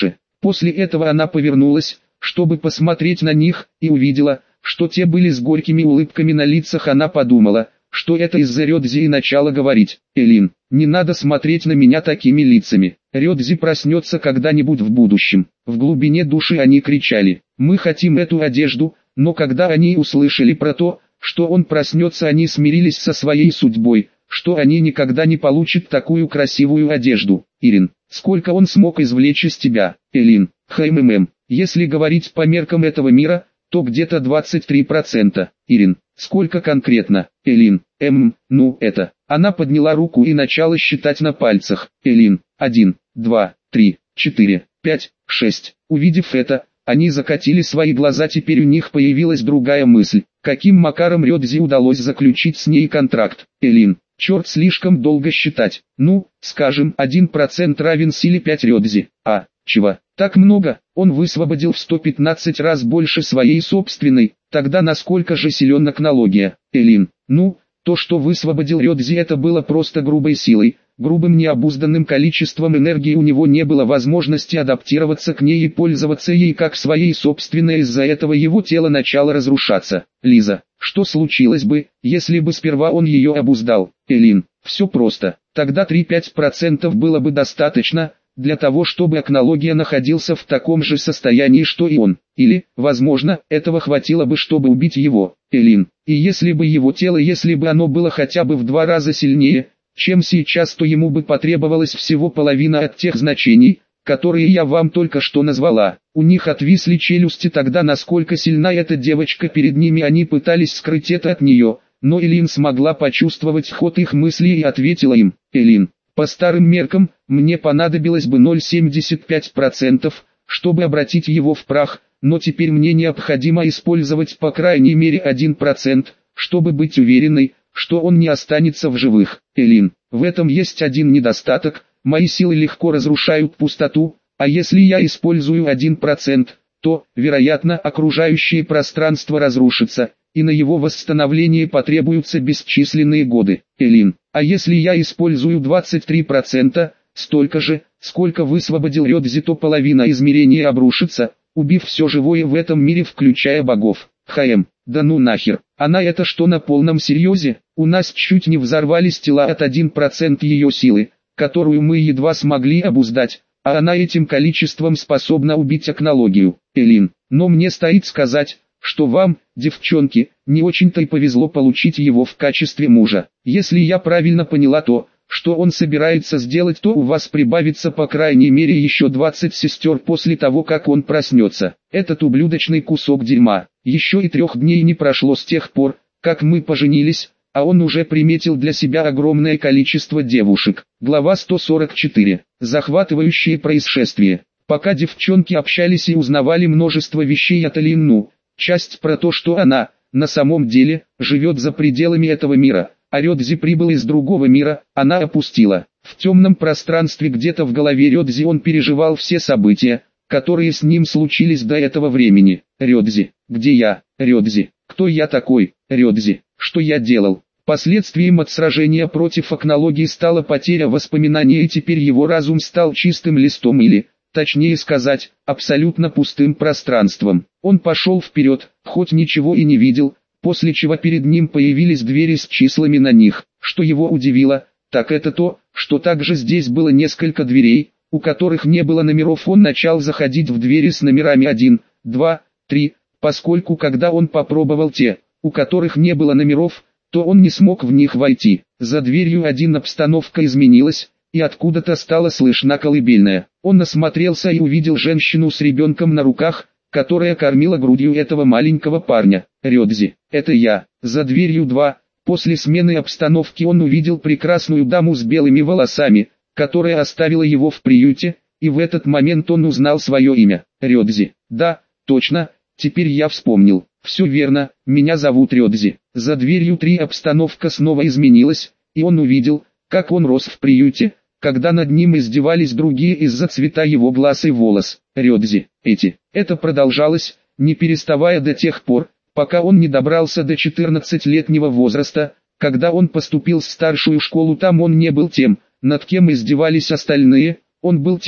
После этого она повернулась, чтобы посмотреть на них, и увидела, что те были с горькими улыбками на лицах. Она подумала, что это из-за Рёдзи, и начала говорить: «Элин, не надо смотреть на меня такими лицами. Рёдзи проснется когда-нибудь в будущем». В глубине души они кричали: «Мы хотим эту одежду», но когда они услышали про то, что он проснется, они смирились со своей судьбой, что они никогда не получат такую красивую одежду. Ирин, сколько он смог извлечь из тебя? Элин, хмм, если говорить по меркам этого мира, то где-то двадцать три процента. Ирин, сколько конкретно? Элин, эм, ну это. Она подняла руку и начала считать на пальцах. Элин, один, два, три, четыре, пять, шесть. Увидев это, они закатили свои глаза. Теперь у них появилась другая мысль. Каким макаром Рёдзи удалось заключить с ней контракт? Элин, черт, слишком долго считать. Ну, скажем, один процент равен силе пять Рёдзи. А, чего? Так много? Он высвободил в сто пятнадцать раз больше своей собственной. Тогда насколько же силен Акнология? Элин, ну, то, что высвободил Рёдзи, это было просто грубой силой, грубым необузданным количеством энергии. У него не было возможности адаптироваться к ней и пользоваться ей как своей собственной. Из-за этого его тело начало разрушаться. Лиза, что случилось бы, если бы сперва он ее обуздал? Элин, все просто. Тогда три-пять процентов было бы достаточно для того, чтобы Акнология находился в таком же состоянии, что и он. Или, возможно, этого хватило бы, чтобы убить его. Элин, и если бы его тело, если бы оно было хотя бы в два раза сильнее, чем сейчас, то ему бы потребовалось всего половина от тех значений, которые я вам только что назвала. У них отвисли челюсти. Тогда насколько сильна эта девочка перед ними? Они пытались скрыть это от нее, но Элин смогла почувствовать ход их мыслей и ответила им: Элин, по старым меркам, мне понадобилось бы ноль целых семьдесят пять сотых процента, чтобы обратить его в прах, но теперь мне необходимо использовать по крайней мере один процент, чтобы быть уверенной, что он не останется в живых. Элин, в этом есть один недостаток: мои силы легко разрушают пустоту, а если я использую один процент, то, вероятно, окружающее пространство разрушится, и на его восстановление потребуются бесчисленные годы. Элин, а если я использую двадцать три процента, столько же, сколько высвободил Рёдзи, то половина измерения обрушится, убив все живое в этом мире, включая богов. Хм, да ну нахер, она это что, на полном серьезе? У нас чуть не взорвались тела от один процент ее силы, которую мы едва смогли обуздать, а она этим количеством способна убить Акнологию. Элин, но мне стоит сказать, что вам, девчонки, не очень-то и повезло получить его в качестве мужа. Если я правильно поняла то, что он собирается сделать, то у вас прибавится по крайней мере еще двадцать сестер после того, как он проснется. Этот ублюдочный кусок дерьма. Еще и трех дней не прошло с тех пор, как мы поженились, а он уже приметил для себя огромное количество девушек. Глава сто сорок четыре. Захватывающее происшествие. Пока девчонки общались и узнавали множество вещей от Элин, часть про то, что она, на самом деле, живет за пределами этого мира, а Рёдзи прибыл из другого мира, она опустила. В темном пространстве где-то в голове Рёдзи он переживал все события, которые с ним случились до этого времени. Рёдзи, где я? Рёдзи, кто я такой? Рёдзи, что я делал? Последствием от сражения против Акнологии стала потеря воспоминаний, и теперь его разум стал чистым листом, или, точнее сказать, абсолютно пустым пространством. Он пошел вперед, хоть ничего и не видел, после чего перед ним появились двери с числами на них. Что его удивило, так это то, что также здесь было несколько дверей, у которых не было номеров. Он начал заходить в двери с номерами один, два, три, поскольку когда он попробовал те, у которых не было номеров, то он не смог в них войти. За дверью один обстановка изменилась, и откуда-то стала слышна колыбельная. Он осмотрелся и увидел женщину с ребенком на руках, которая кормила грудью этого маленького парня. Рёдзи, это я. За дверью два. После смены обстановки он увидел прекрасную даму с белыми волосами, которая оставила его в приюте, и в этот момент он узнал свое имя. Рёдзи. Да, точно, теперь я вспомнил. Все верно, меня зовут Рёдзи. За дверью три обстановка снова изменилась, и он увидел, как он рос в приюте, когда над ним издевались другие из-за цвета его глаз и волос. Рёдзи, эти. Это продолжалось, не переставая до тех пор, пока он не добрался до четырнадцатилетнего возраста. Когда он поступил в старшую школу, там он не был тем, над кем издевались остальные, он был тем,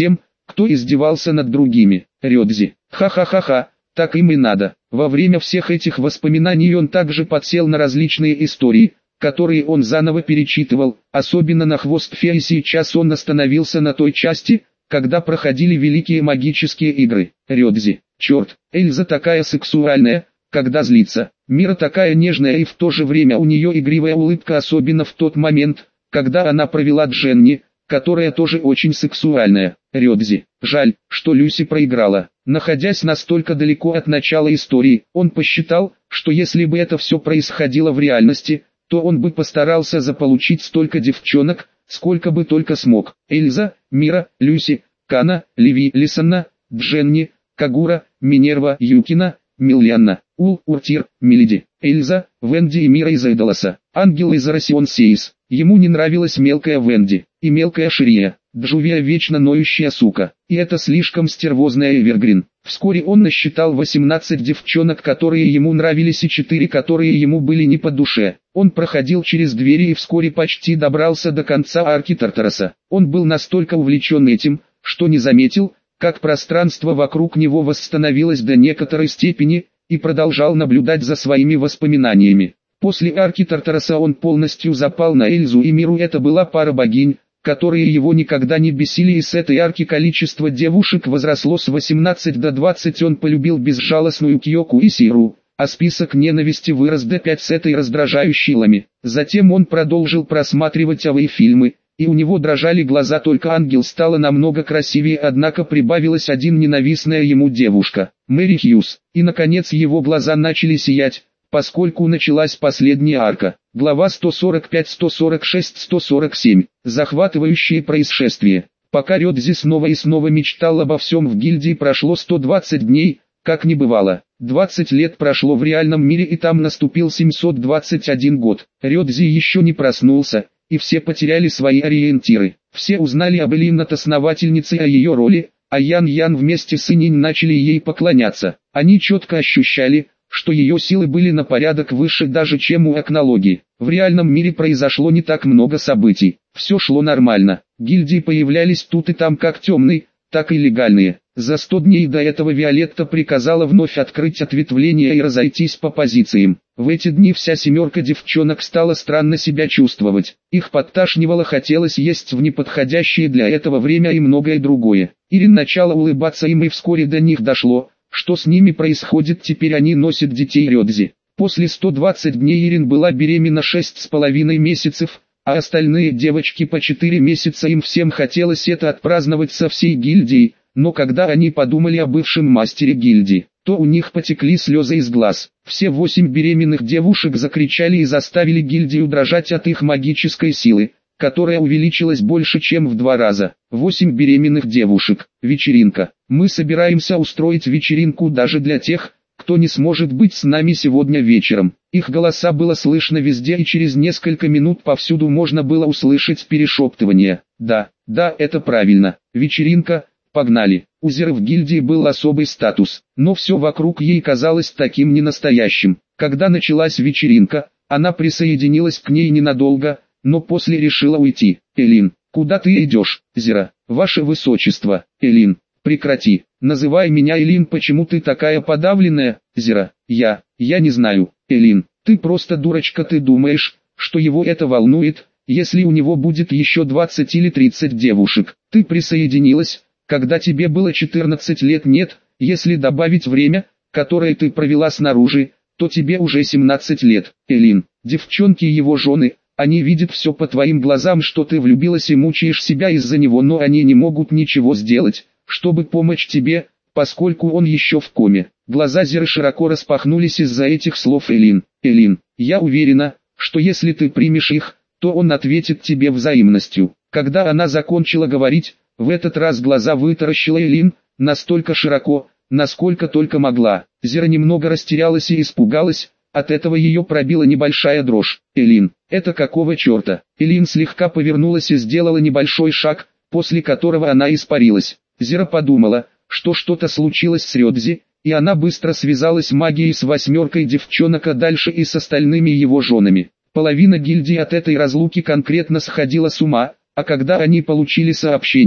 кто издевался над другими. Рёдзи. Ха-ха-ха-ха, так им и надо. Во время всех этих воспоминаний он также подсел на различные истории, которые он заново перечитывал, особенно на хвост феи. Сейчас он остановился на той части, когда проходили великие магические игры. Рёдзи. Черт, Эльза такая сексуальная, когда злится. Мира такая нежная, и в то же время у нее игривая улыбка, особенно в тот момент, когда она провела Дженни, которая тоже очень сексуальная. Рёдзи. Жаль, что Люси проиграла. Находясь настолько далеко от начала истории, он посчитал, что если бы это все происходило в реальности, то он бы постарался заполучить столько девчонок, сколько бы только смог. Эльза, Мира, Люси, Кана, Ливи, Лисанна, Дженни, Кагура, Минерва, Юкина, Милянна, Ул, Уртир, Миледи, Эльза, Венди и Мира из Эйдолоса. Ангел из Арасион Сейс. Ему не нравилась мелкая Венди и мелкая Ширия. Джувия вечно ноющая сука. И это слишком стервозная Эвергрин. Вскоре он насчитал восемнадцать девчонок, которые ему нравились, и четыре, которые ему были не по душе. Он проходил через двери и вскоре почти добрался до конца арки Тартараса. Он был настолько увлечен этим, что не заметил, как пространство вокруг него восстановилось до некоторой степени, и продолжал наблюдать за своими воспоминаниями. После арки Тартараса он полностью запал на Эльзу и Миру. Это была пара богинь, которые его никогда не бесили, и с этой арки количество девушек возросло с восемнадцати до двадцати. Он полюбил безжалостную Кьёку и Сиру, а список ненависти вырос до пяти с этой раздражающей Лами. Затем он продолжил просматривать АВ-фильмы, и у него дрожали глаза. Только Ангел стала намного красивее, однако прибавилась один ненавистная ему девушка, Мэри Хьюз. И наконец его глаза начали сиять, поскольку началась последняя арка. Глава сто сорок пять, сто сорок шесть, сто сорок семь. Захватывающее происшествие. Пока Рёдзи снова и снова мечтал обо всем, в гильдии прошло сто двадцать дней, как не бывало. двадцать лет прошло в реальном мире, и там наступил семьсот двадцать один год. Рёдзи еще не проснулся, и все потеряли свои ориентиры. Все узнали об Элин от основательницы, о ее роли, а Ян-Ян вместе с Ининь начали ей поклоняться. Они четко ощущали, что ее силы были на порядок выше даже, чем у Акнологии. В реальном мире произошло не так много событий. Все шло нормально. Гильдии появлялись тут и там, как темные, так и легальные. За сто дней до этого Виолетта приказала вновь открыть ответвления и разойтись по позициям. В эти дни вся семерка девчонок стала странно себя чувствовать. Их подташнивало, хотелось есть в неподходящее для этого время и многое другое. Ирин начала улыбаться им, и вскоре до них дошло, что с ними происходит. Теперь они носят детей Рёдзи. После ста двадцати дней Ирин была беременна шесть с половиной месяцев, а остальные девочки по четыре месяца. Им всем хотелось это отпраздновать со всей гильдией, но когда они подумали о бывшем мастере гильдии, то у них потекли слезы из глаз. Все восемь беременных девушек закричали и заставили гильдию дрожать от их магической силы, которая увеличилась больше, чем в два раза. Восемь беременных девушек. Вечеринка. Мы собираемся устроить вечеринку даже для тех, кто не сможет быть с нами сегодня вечером. Их голоса было слышно везде, и через несколько минут повсюду можно было услышать перешептывание. Да, да, это правильно. Вечеринка, погнали. У Зиры в гильдии был особый статус, но все вокруг ей казалось таким ненастоящим. Когда началась вечеринка, она присоединилась к ней ненадолго, но после решила уйти. Элин, куда ты идешь? Зира, ваше высочество. Элин, прекрати, называй меня Элин. Почему ты такая подавленная? Зира, я, я не знаю. Элин, ты просто дурочка. Ты думаешь, что его это волнует, если у него будет еще двадцать или тридцать девушек? Ты присоединилась, когда тебе было четырнадцать лет. Нет, если добавить время, которое ты провела снаружи, то тебе уже семнадцать лет. Элин, девчонки его жены, они видят все по твоим глазам, что ты влюбилась и мучаешь себя из-за него, но они не могут ничего сделать, чтобы помочь тебе, поскольку он еще в коме. Глаза Зиры широко распахнулись из-за этих слов Элин. Элин, я уверена, что если ты примешь их, то он ответит тебе взаимностью. Когда она закончила говорить, в этот раз глаза вытаращила Элин, настолько широко, насколько только могла. Зира немного растерялась и испугалась, от этого ее пробила небольшая дрожь. Элин, это какого черта? Элин слегка повернулась и сделала небольшой шаг, после которого она испарилась. Зира подумала, что что-то случилось с Рёдзи, и она быстро связалась магией с восьмеркой девчонок, а дальше и с остальными его женами. Половина гильдии от этой разлуки конкретно сходила с ума, а когда они получили сообщение,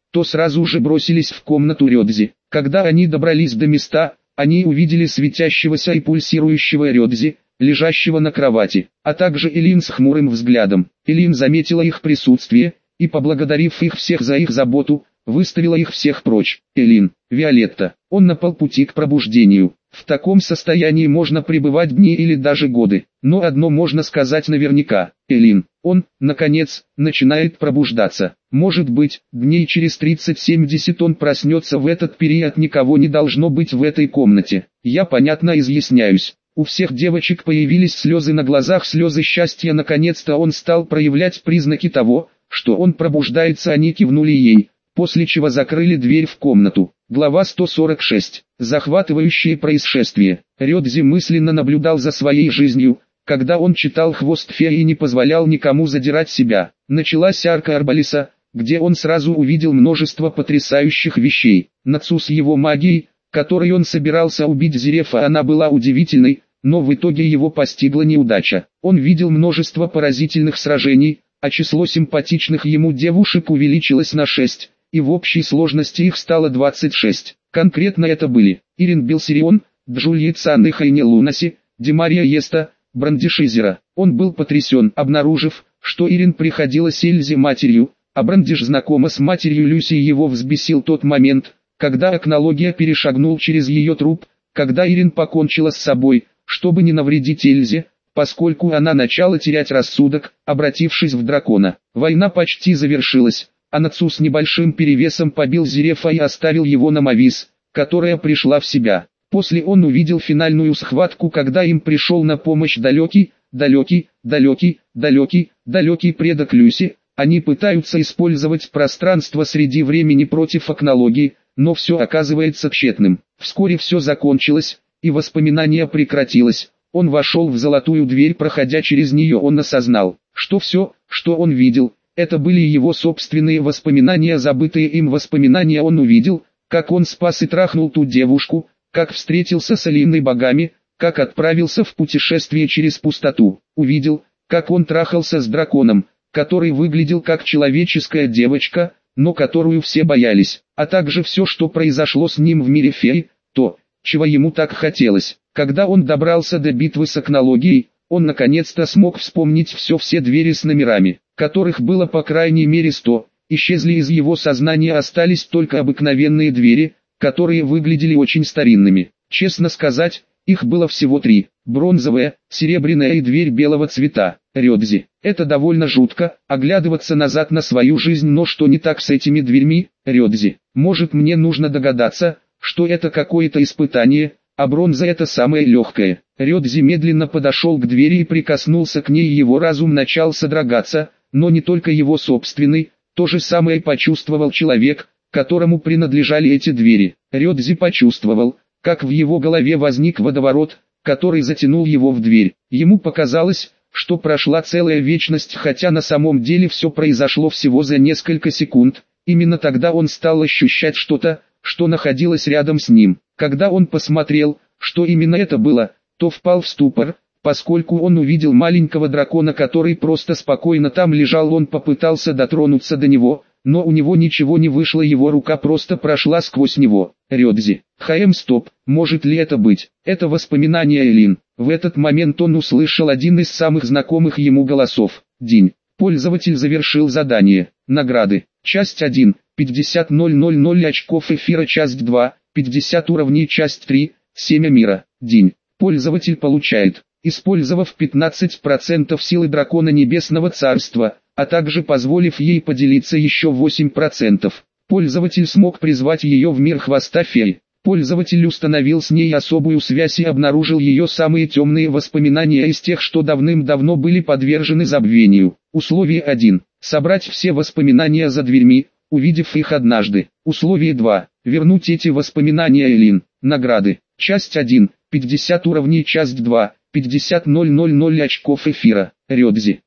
то сразу же бросились в комнату Рёдзи. Когда они добрались до места, они увидели светящегося и пульсирующего Рёдзи, лежащего на кровати, а также Элин с хмурым взглядом. Элин заметила их присутствие, и, поблагодарив их всех за их заботу, выставила их всех прочь. Элин, Виолетта, он на полпути к пробуждению. В таком состоянии можно пребывать дни или даже годы, но одно можно сказать наверняка. Элин, он, наконец, начинает пробуждаться. Может быть, дней через тридцать-семьдесят он проснется. В этот период никого не должно быть в этой комнате. Я понятно изъясняюсь. У всех девочек появились слезы на глазах, слезы счастья. Наконец-то он стал проявлять признаки того, что он пробуждается. Они кивнули ей, после чего закрыли дверь в комнату. Глава сто сорок шесть. Захватывающее происшествие. Рёдзи мысленно наблюдал за своей жизнью, когда он читал «Хвост феи» и не позволял никому задирать себя. Началась арка Арбалиса, где он сразу увидел множество потрясающих вещей. Нацу с его магией, которой он собирался убить Зерефа, она была удивительной, но в итоге его постигла неудача. Он видел множество поразительных сражений, а число симпатичных ему девушек увеличилось на шесть. И в общей сложности их стало двадцать шесть. Конкретно это были Ирин Белсирион, Джульет Сан и Хайне Лунаси, Демария Еста, Брандишизера. Он был потрясен, обнаружив, что Ирин приходилась Эльзе матерью, а Брандиш знакома с матерью Люси. Его взбесил тот момент, когда Акнология перешагнул через ее труп, когда Ирин покончила с собой, чтобы не навредить Эльзе, поскольку она начала терять рассудок, обратившись в дракона. Война почти завершилась. А Нацу с небольшим перевесом побил Зерефа и оставил его на Мавис, которая пришла в себя. После он увидел финальную схватку, когда им пришел на помощь далекий, далекий, далекий, далекий, далекий предок Люси. Они пытаются использовать пространство среди времени против Акнологии, но все оказывается тщетным. Вскоре все закончилось, и воспоминание прекратилось. Он вошел в золотую дверь, проходя через нее он осознал, что все, что он видел, это были его собственные воспоминания, забытые им воспоминания. Он увидел, как он спас и трахнул ту девушку, как встретился с Алиной богами, как отправился в путешествие через пустоту. Увидел, как он трахался с драконом, который выглядел как человеческая девочка, но которую все боялись. А также все, что произошло с ним в мире фей, то, чего ему так хотелось. Когда он добрался до битвы с Акнологией, он наконец-то смог вспомнить все. Все двери с номерами, которых было по крайней мере сто, исчезли из его сознания, остались только обыкновенные двери, которые выглядели очень старинными. Честно сказать, их было всего три: бронзовая, серебряная и дверь белого цвета. Рёдзи. Это довольно жутко, оглядываться назад на свою жизнь, но что не так с этими дверьми, Рёдзи? Может, мне нужно догадаться, что это какое-то испытание, а бронза это самое легкое. Рёдзи медленно подошел к двери и прикоснулся к ней, его разум начал содрогаться, но не только его собственный, то же самое почувствовал человек, которому принадлежали эти двери. Рёдзи почувствовал, как в его голове возник водоворот, который затянул его в дверь. Ему показалось, что прошла целая вечность, хотя на самом деле все произошло всего за несколько секунд. Именно тогда он стал ощущать что-то, что находилось рядом с ним. Когда он посмотрел, что именно это было, то впал в ступор, поскольку он увидел маленького дракона, который просто спокойно там лежал. Он попытался дотронуться до него, но у него ничего не вышло, его рука просто прошла сквозь него. Рёдзи. Хаем, стоп, может ли это быть? Это воспоминание Элин. В этот момент он услышал один из самых знакомых ему голосов. День. Пользователь завершил задание. Награды. Часть один. пятьдесят тысяч очков эфира. Часть два. пятьдесят уровней. Часть три. Семя мира. День. Пользователь получает, использовав пятнадцать процентов силы дракона небесного царства, а также позволив ей поделиться еще восемь процентов. Пользователь смог призвать ее в мир хвоста феи. Пользователь установил с ней особую связь и обнаружил ее самые темные воспоминания из тех, что давным-давно были подвержены забвению. Условие один. Собрать все воспоминания за дверьми, увидев их однажды. Условие два. Вернуть эти воспоминания Элин. Награды. Часть один. пятьдесят уровней. Часть два. пятьдесят тысяч очков эфира. Рёдзи.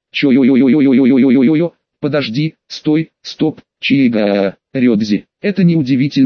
Чё-ё-ё-ё-ё-ё-ё-ё-ё-ё. Подожди, стой, стоп, чига. Рёдзи. Это неудивительно,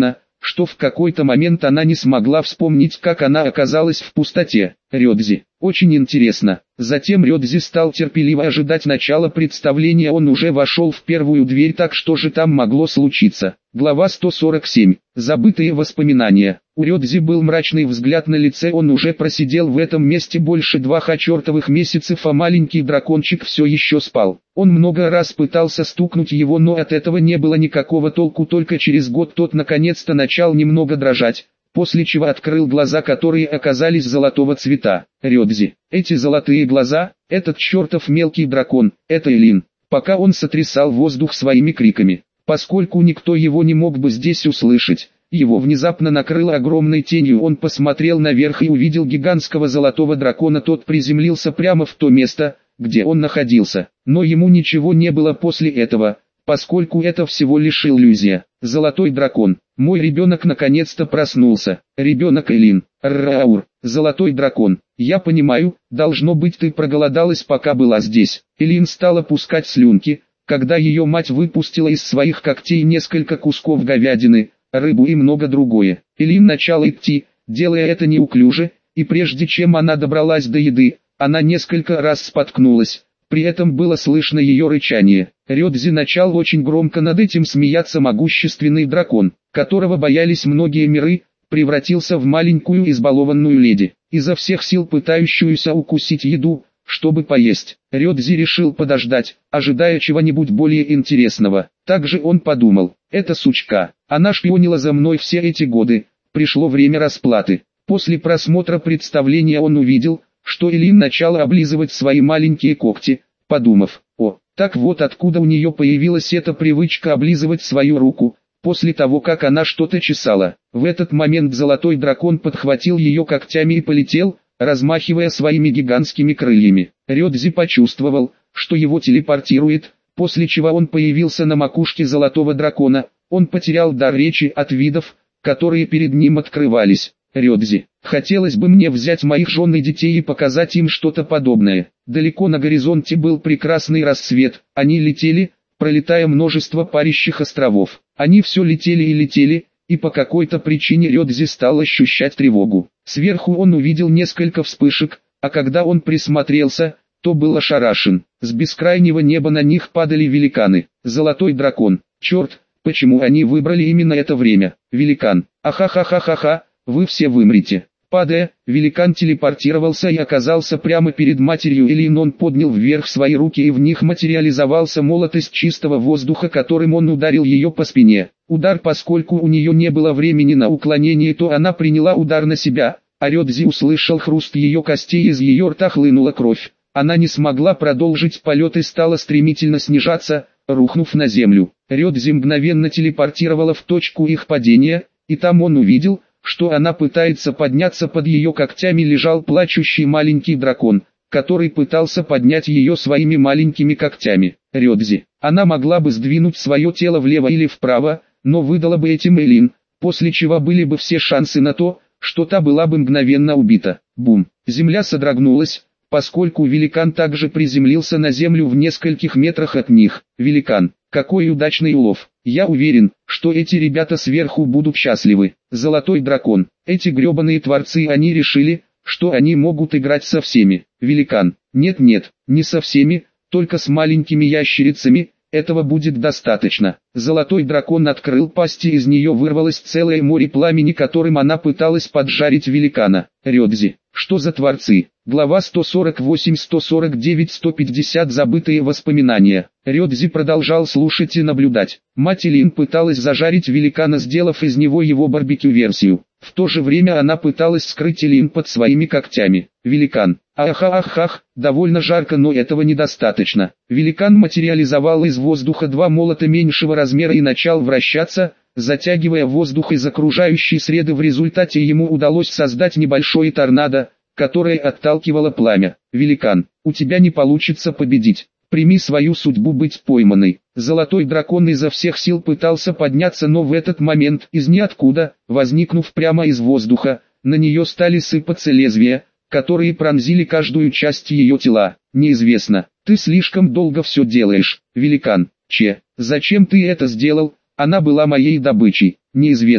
что в какой-то момент она не смогла вспомнить, как она оказалась в пустоте. Рёдзи. Очень интересно. Затем Рёдзи стал терпеливо ожидать начала представления. Он уже вошел в первую дверь, так что же там могло случиться? Глава сто сорок семь. Забытые воспоминания. У Рёдзи был мрачный взгляд на лице. Он уже просидел в этом месте больше двух чертовых месяцев, а маленький дракончик все еще спал. Он много раз пытался стукнуть его, но от этого не было никакого толку. Только через год тот наконец-то начал немного дрожать, после чего открыл глаза, которые оказались золотого цвета. Рёдзи. Эти золотые глаза, этот чертов мелкий дракон, это Элин. Пока он сотрясал воздух своими криками, поскольку никто его не мог бы здесь услышать, его внезапно накрыло огромной тенью. Он посмотрел наверх и увидел гигантского золотого дракона. Тот приземлился прямо в то место, где он находился. Но ему ничего не было после этого, поскольку это всего лишь иллюзия. Золотой дракон. Мой ребенок наконец-то проснулся. Ребенок Элин. Раур. Золотой дракон. Я понимаю, должно быть, ты проголодалась, пока была здесь. Элин стала пускать слюнки, когда ее мать выпустила из своих когтей несколько кусков говядины, рыбу и много другое. Элин начала идти, делая это неуклюже, и прежде чем она добралась до еды, она несколько раз споткнулась. При этом было слышно ее рычание. Рёдзи начал очень громко над этим смеяться. Могущественный дракон, которого боялись многие миры, превратился в маленькую избалованную леди, изо всех сил пытающуюся укусить еду, чтобы поесть. Рёдзи решил подождать, ожидая чего-нибудь более интересного. Также он подумал: эта сучка, она шпионила за мной все эти годы, пришло время расплаты. После просмотра представления он увидел, что Элин начала облизывать свои маленькие когти, подумав: о, так вот откуда у нее появилась эта привычка облизывать свою руку, после того как она что-то чесала. В этот момент золотой дракон подхватил ее когтями и полетел, размахивая своими гигантскими крыльями. Рёдзи почувствовал, что его телепортирует, после чего он появился на макушке золотого дракона. Он потерял дар речи от видов, которые перед ним открывались. Рёдзи. Хотелось бы мне взять моих жен и детей и показать им что-то подобное. Далеко на горизонте был прекрасный рассвет. Они летели, пролетая множество парящих островов. Они все летели и летели, и по какой-то причине Рёдзи стал ощущать тревогу. Сверху он увидел несколько вспышек, а когда он присмотрелся, то был ошарашен. С бескрайнего неба на них падали великаны. Золотой дракон. Черт, почему они выбрали именно это время? Великан. Ахахахахаха. Вы все вымрете. Падая, великан телепортировался и оказался прямо перед матерью Элин. Он поднял вверх свои руки, и в них материализовался молот из чистого воздуха, которым он ударил ее по спине. Удар, поскольку у нее не было времени на уклонение, то она приняла удар на себя, а Рёдзи услышал хруст ее костей, из ее рта хлынула кровь. Она не смогла продолжить полет и стала стремительно снижаться, рухнув на землю. Рёдзи мгновенно телепортировала в точку их падения, и там он увидел, что она пытается подняться. Под ее когтями лежал плачущий маленький дракон, который пытался поднять ее своими маленькими когтями. Рёдзи. Она могла бы сдвинуть свое тело влево или вправо, но выдала бы этим Элин, после чего были бы все шансы на то, что та была бы мгновенно убита. Бум. Земля содрогнулась, поскольку великан также приземлился на землю в нескольких метрах от них. Великан. Какой удачный улов. Я уверен, что эти ребята сверху будут счастливы. Золотой дракон. Эти гребаные творцы, они решили, что они могут играть со всеми. Великан. Нет-нет, не со всеми, только с маленькими ящерицами. Этого будет достаточно. Золотой дракон открыл пасть, и из нее вырвалось целое море пламени, которым она пыталась поджарить великана. Рёдзи. Что за творцы? Глава сто сорок восемь, сто сорок девять, сто пятьдесят. Забытые воспоминания. Рёдзи продолжал слушать и наблюдать. Мать Элин пыталась зажарить великана, сделав из него его барбекю-версию. В то же время она пыталась скрыть Элин под своими когтями. Великан. Ах-ах-ах, довольно жарко, но этого недостаточно. Великан материализовал из воздуха два молота меньшего размера и начал вращаться, затягивая воздух из окружающей среды. В результате ему удалось создать небольшое торнадо, которое отталкивало пламя. Великан, у тебя не получится победить. Прими свою судьбу быть пойманной. Золотой дракон изо всех сил пытался подняться, но в этот момент из ниоткуда, возникнув прямо из воздуха, на нее стали сыпаться лезвия, которые пронзили каждую часть ее тела. Неизвестно, ты слишком долго все делаешь. Великан. Че, зачем ты это сделал? Она была моей добычей. Неизвестно.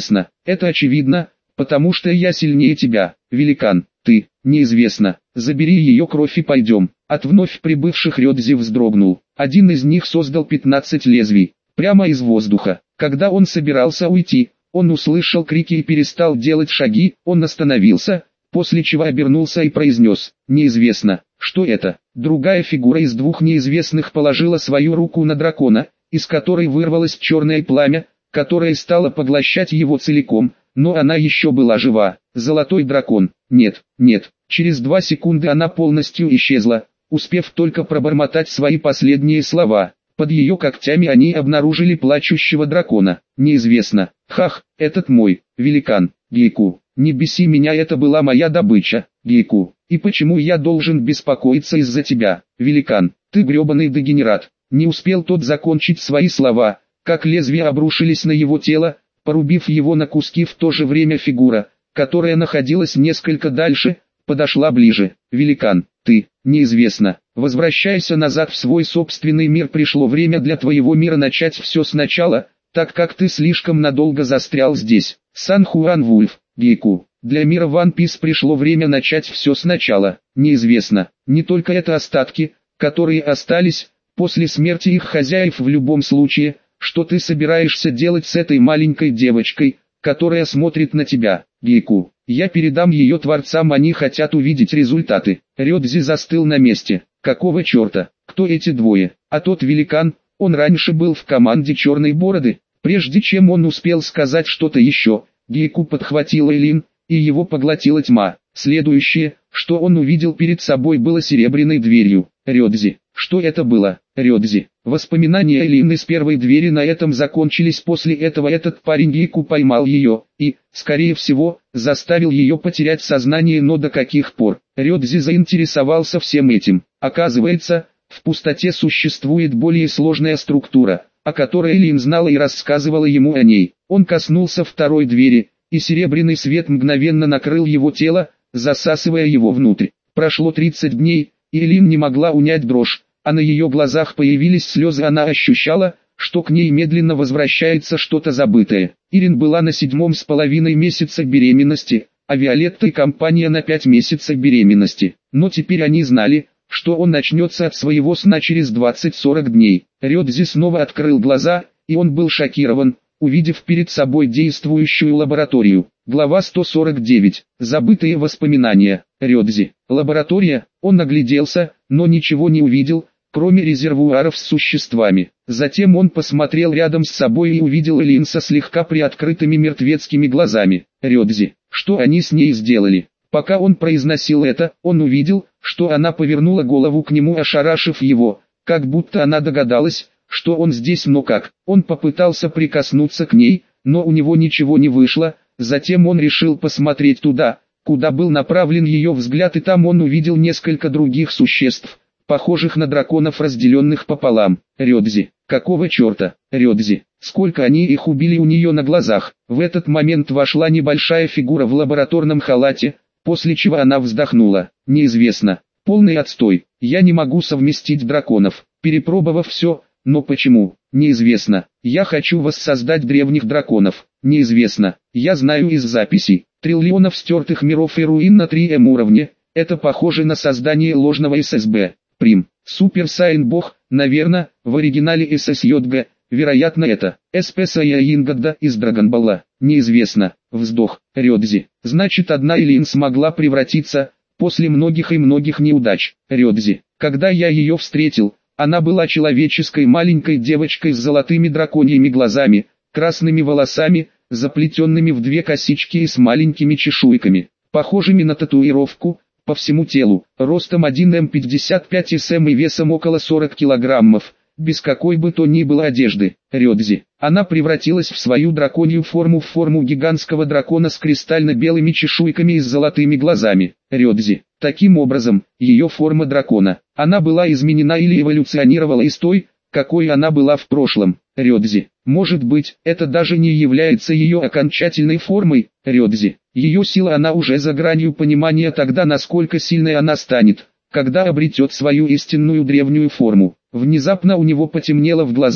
Это очевидно, потому что я сильнее тебя, великан. Ты, неизвестно, забери ее кровь и пойдем. От вновь прибывших Рёдзи вздрогнул. Один из них создал пятнадцать лезвий, прямо из воздуха. Когда он собирался уйти, он услышал крики и перестал делать шаги, он остановился, после чего обернулся и произнес: «Неизвестно, что это». Другая фигура из двух неизвестных положила свою руку на дракона, из которой вырвалось черное пламя, которое стало поглощать его целиком, но она еще была жива. Золотой дракон. Нет, нет. Через два секунды она полностью исчезла, успев только пробормотать свои последние слова. Под ее когтями они обнаружили плачущего дракона. Неизвестно. Хах, этот мой, великан, Гейку. Не беси меня, это была моя добыча, Гейку. И почему я должен беспокоиться из-за тебя, великан? Ты гребаный дегенерат. Не успел тот закончить свои слова, как лезвия обрушились на его тело, порубив его на куски. В то же время фигура, которая находилась несколько дальше, подошла ближе. Великан, ты, неизвестно, возвращайся назад в свой собственный мир. Пришло время для твоего мира начать все сначала, так как ты слишком надолго застрял здесь. Сан Хуан Вульф, Гейку. Для мира One Piece пришло время начать все сначала. Неизвестно, не только это остатки, которые остались после смерти их хозяев. В любом случае, что ты собираешься делать с этой маленькой девочкой, которая смотрит на тебя, Гейку? Я передам ее творцам, они хотят увидеть результаты. Рёдзи застыл на месте. Какого черта? Кто эти двое? А тот великан, он раньше был в команде Черной Бороды. Прежде чем он успел сказать что-то еще, Гейку подхватил Эйлин, и его поглотила тьма. Следующее, что он увидел перед собой, было серебряной дверью. Рёдзи. Что это было? Рёдзи. Воспоминания Эйлин из первой двери на этом закончились. После этого этот парень Гейку поймал ее, и, скорее всего, заставил ее потерять сознание. Но до каких пор? Рёдзи заинтересовался всем этим. Оказывается, в пустоте существует более сложная структура, о которой Эйлин знала и рассказывала ему о ней. Он коснулся второй двери, и серебряный свет мгновенно накрыл его тело, засасывая его внутрь. Прошло тридцать дней, и Эйлин не могла унять дрожь, а на ее глазах появились слезы. Она ощущала, что к ней медленно возвращается что-то забытое. Ирин была на седьмом с половиной месяца беременности, а Виолетта и компания на пять месяцев беременности. Но теперь они знали, что он начнется от своего сна через двадцать-сорок дней. Рёдзи снова открыл глаза, и он был шокирован, увидев перед собой действующую лабораторию. Глава сто сорок девять. Забытые воспоминания. Рёдзи. Лаборатория. Он огляделся, но ничего не увидел, кроме резервуаров с существами. Затем он посмотрел рядом с собой и увидел Эйлин со слегка приоткрытыми мертвецкими глазами. Рёдзи. Что они с ней сделали? Пока он произносил это, он увидел, что она повернула голову к нему, ошарашив его, как будто она догадалась, что он здесь. Но как? Он попытался прикоснуться к ней, но у него ничего не вышло. Затем он решил посмотреть туда, куда был направлен ее взгляд, и там он увидел несколько других существ, похожих на драконов, разделенных пополам. Рёдзи. Какого черта? Рёдзи. Сколько они их убили у нее на глазах? В этот момент вошла небольшая фигура в лабораторном халате, после чего она вздохнула. Неизвестно. Полный отстой. Я не могу совместить драконов. Перепробовав все, но почему? Неизвестно. Я хочу воссоздать древних драконов. Неизвестно. Я знаю из записей. Триллионов стертых миров и руин на три эм уровне. Это похоже на создание ложного эс эс бэ. Прим. Супер Сайн Бог, наверное, в оригинале эс эс ю ди джи. Вероятно это. эс пи Саяингадда из Драгонболла. Неизвестно. Вздох. Рёдзи. Значит, одна Эйлин смогла превратиться, после многих и многих неудач. Рёдзи. Когда я ее встретил, она была человеческой маленькой девочкой с золотыми драконьими глазами, красными волосами, заплетенными в две косички и с маленькими чешуйками, похожими на татуировку, по всему телу, ростом один эм пятьдесят пять см и весом около сорок килограммов, без какой бы то ни было одежды. Рёдзи. Она превратилась в свою драконью форму, в форму гигантского дракона с кристально-белыми чешуйками и с золотыми глазами. Рёдзи. Таким образом, ее форма дракона. Она была изменена или эволюционировала из той, какой она была в прошлом. Рёдзи. Может быть, это даже не является ее окончательной формой. Рёдзи. Ее сила, она уже за гранью понимания тогда, насколько сильной она станет, когда обретет свою истинную древнюю форму. Внезапно у него потемнело в глазах,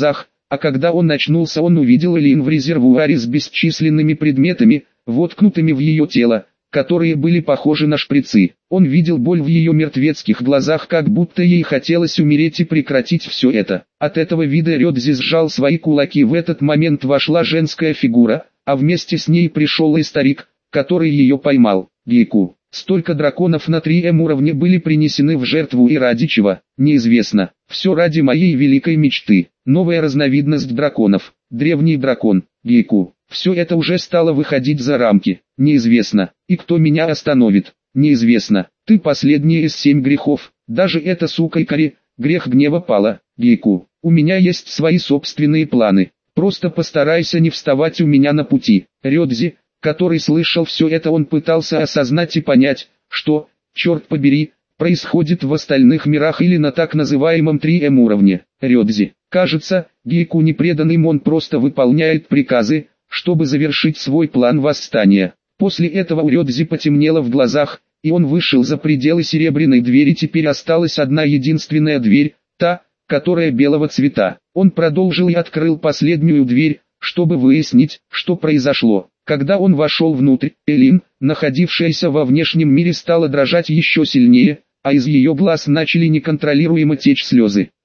А когда он очнулся, он увидел Элин в резервуаре с бесчисленными предметами, воткнутыми в ее тело, которые были похожи на шприцы. Он видел боль в ее мертвецких глазах, как будто ей хотелось умереть и прекратить все это. От этого вида Рёдзи сжал свои кулаки. В этот момент вошла женская фигура, а вместе с ней пришел и старик, который ее поймал. Гейку. Столько драконов на три эм уровне были принесены в жертву и ради чего, неизвестно. Все ради моей великой мечты. Новая разновидность драконов. Древний дракон. Гейку. Все это уже стало выходить за рамки. Неизвестно. И кто меня остановит? Неизвестно. Ты последний из семь грехов. Даже эта сука Икари, грех гнева пала. Гейку. У меня есть свои собственные планы. Просто постарайся не вставать у меня на пути. Рёдзи, который слышал все это, он пытался осознать и понять, что, черт побери, происходит в остальных мирах или на так называемом три эм уровне. Рёдзи. Кажется, Гейку не предан им, он просто выполняет приказы, чтобы завершить свой план восстания. После этого у Рёдзи потемнело в глазах, и он вышел за пределы серебряной двери. Теперь осталась одна единственная дверь, та, которая белого цвета. Он продолжил и открыл последнюю дверь, чтобы выяснить, что произошло. Когда он вошел внутрь, Элин, находившаяся во внешнем мире, стала дрожать еще сильнее, а из ее глаз начали неконтролируемо течь слезы.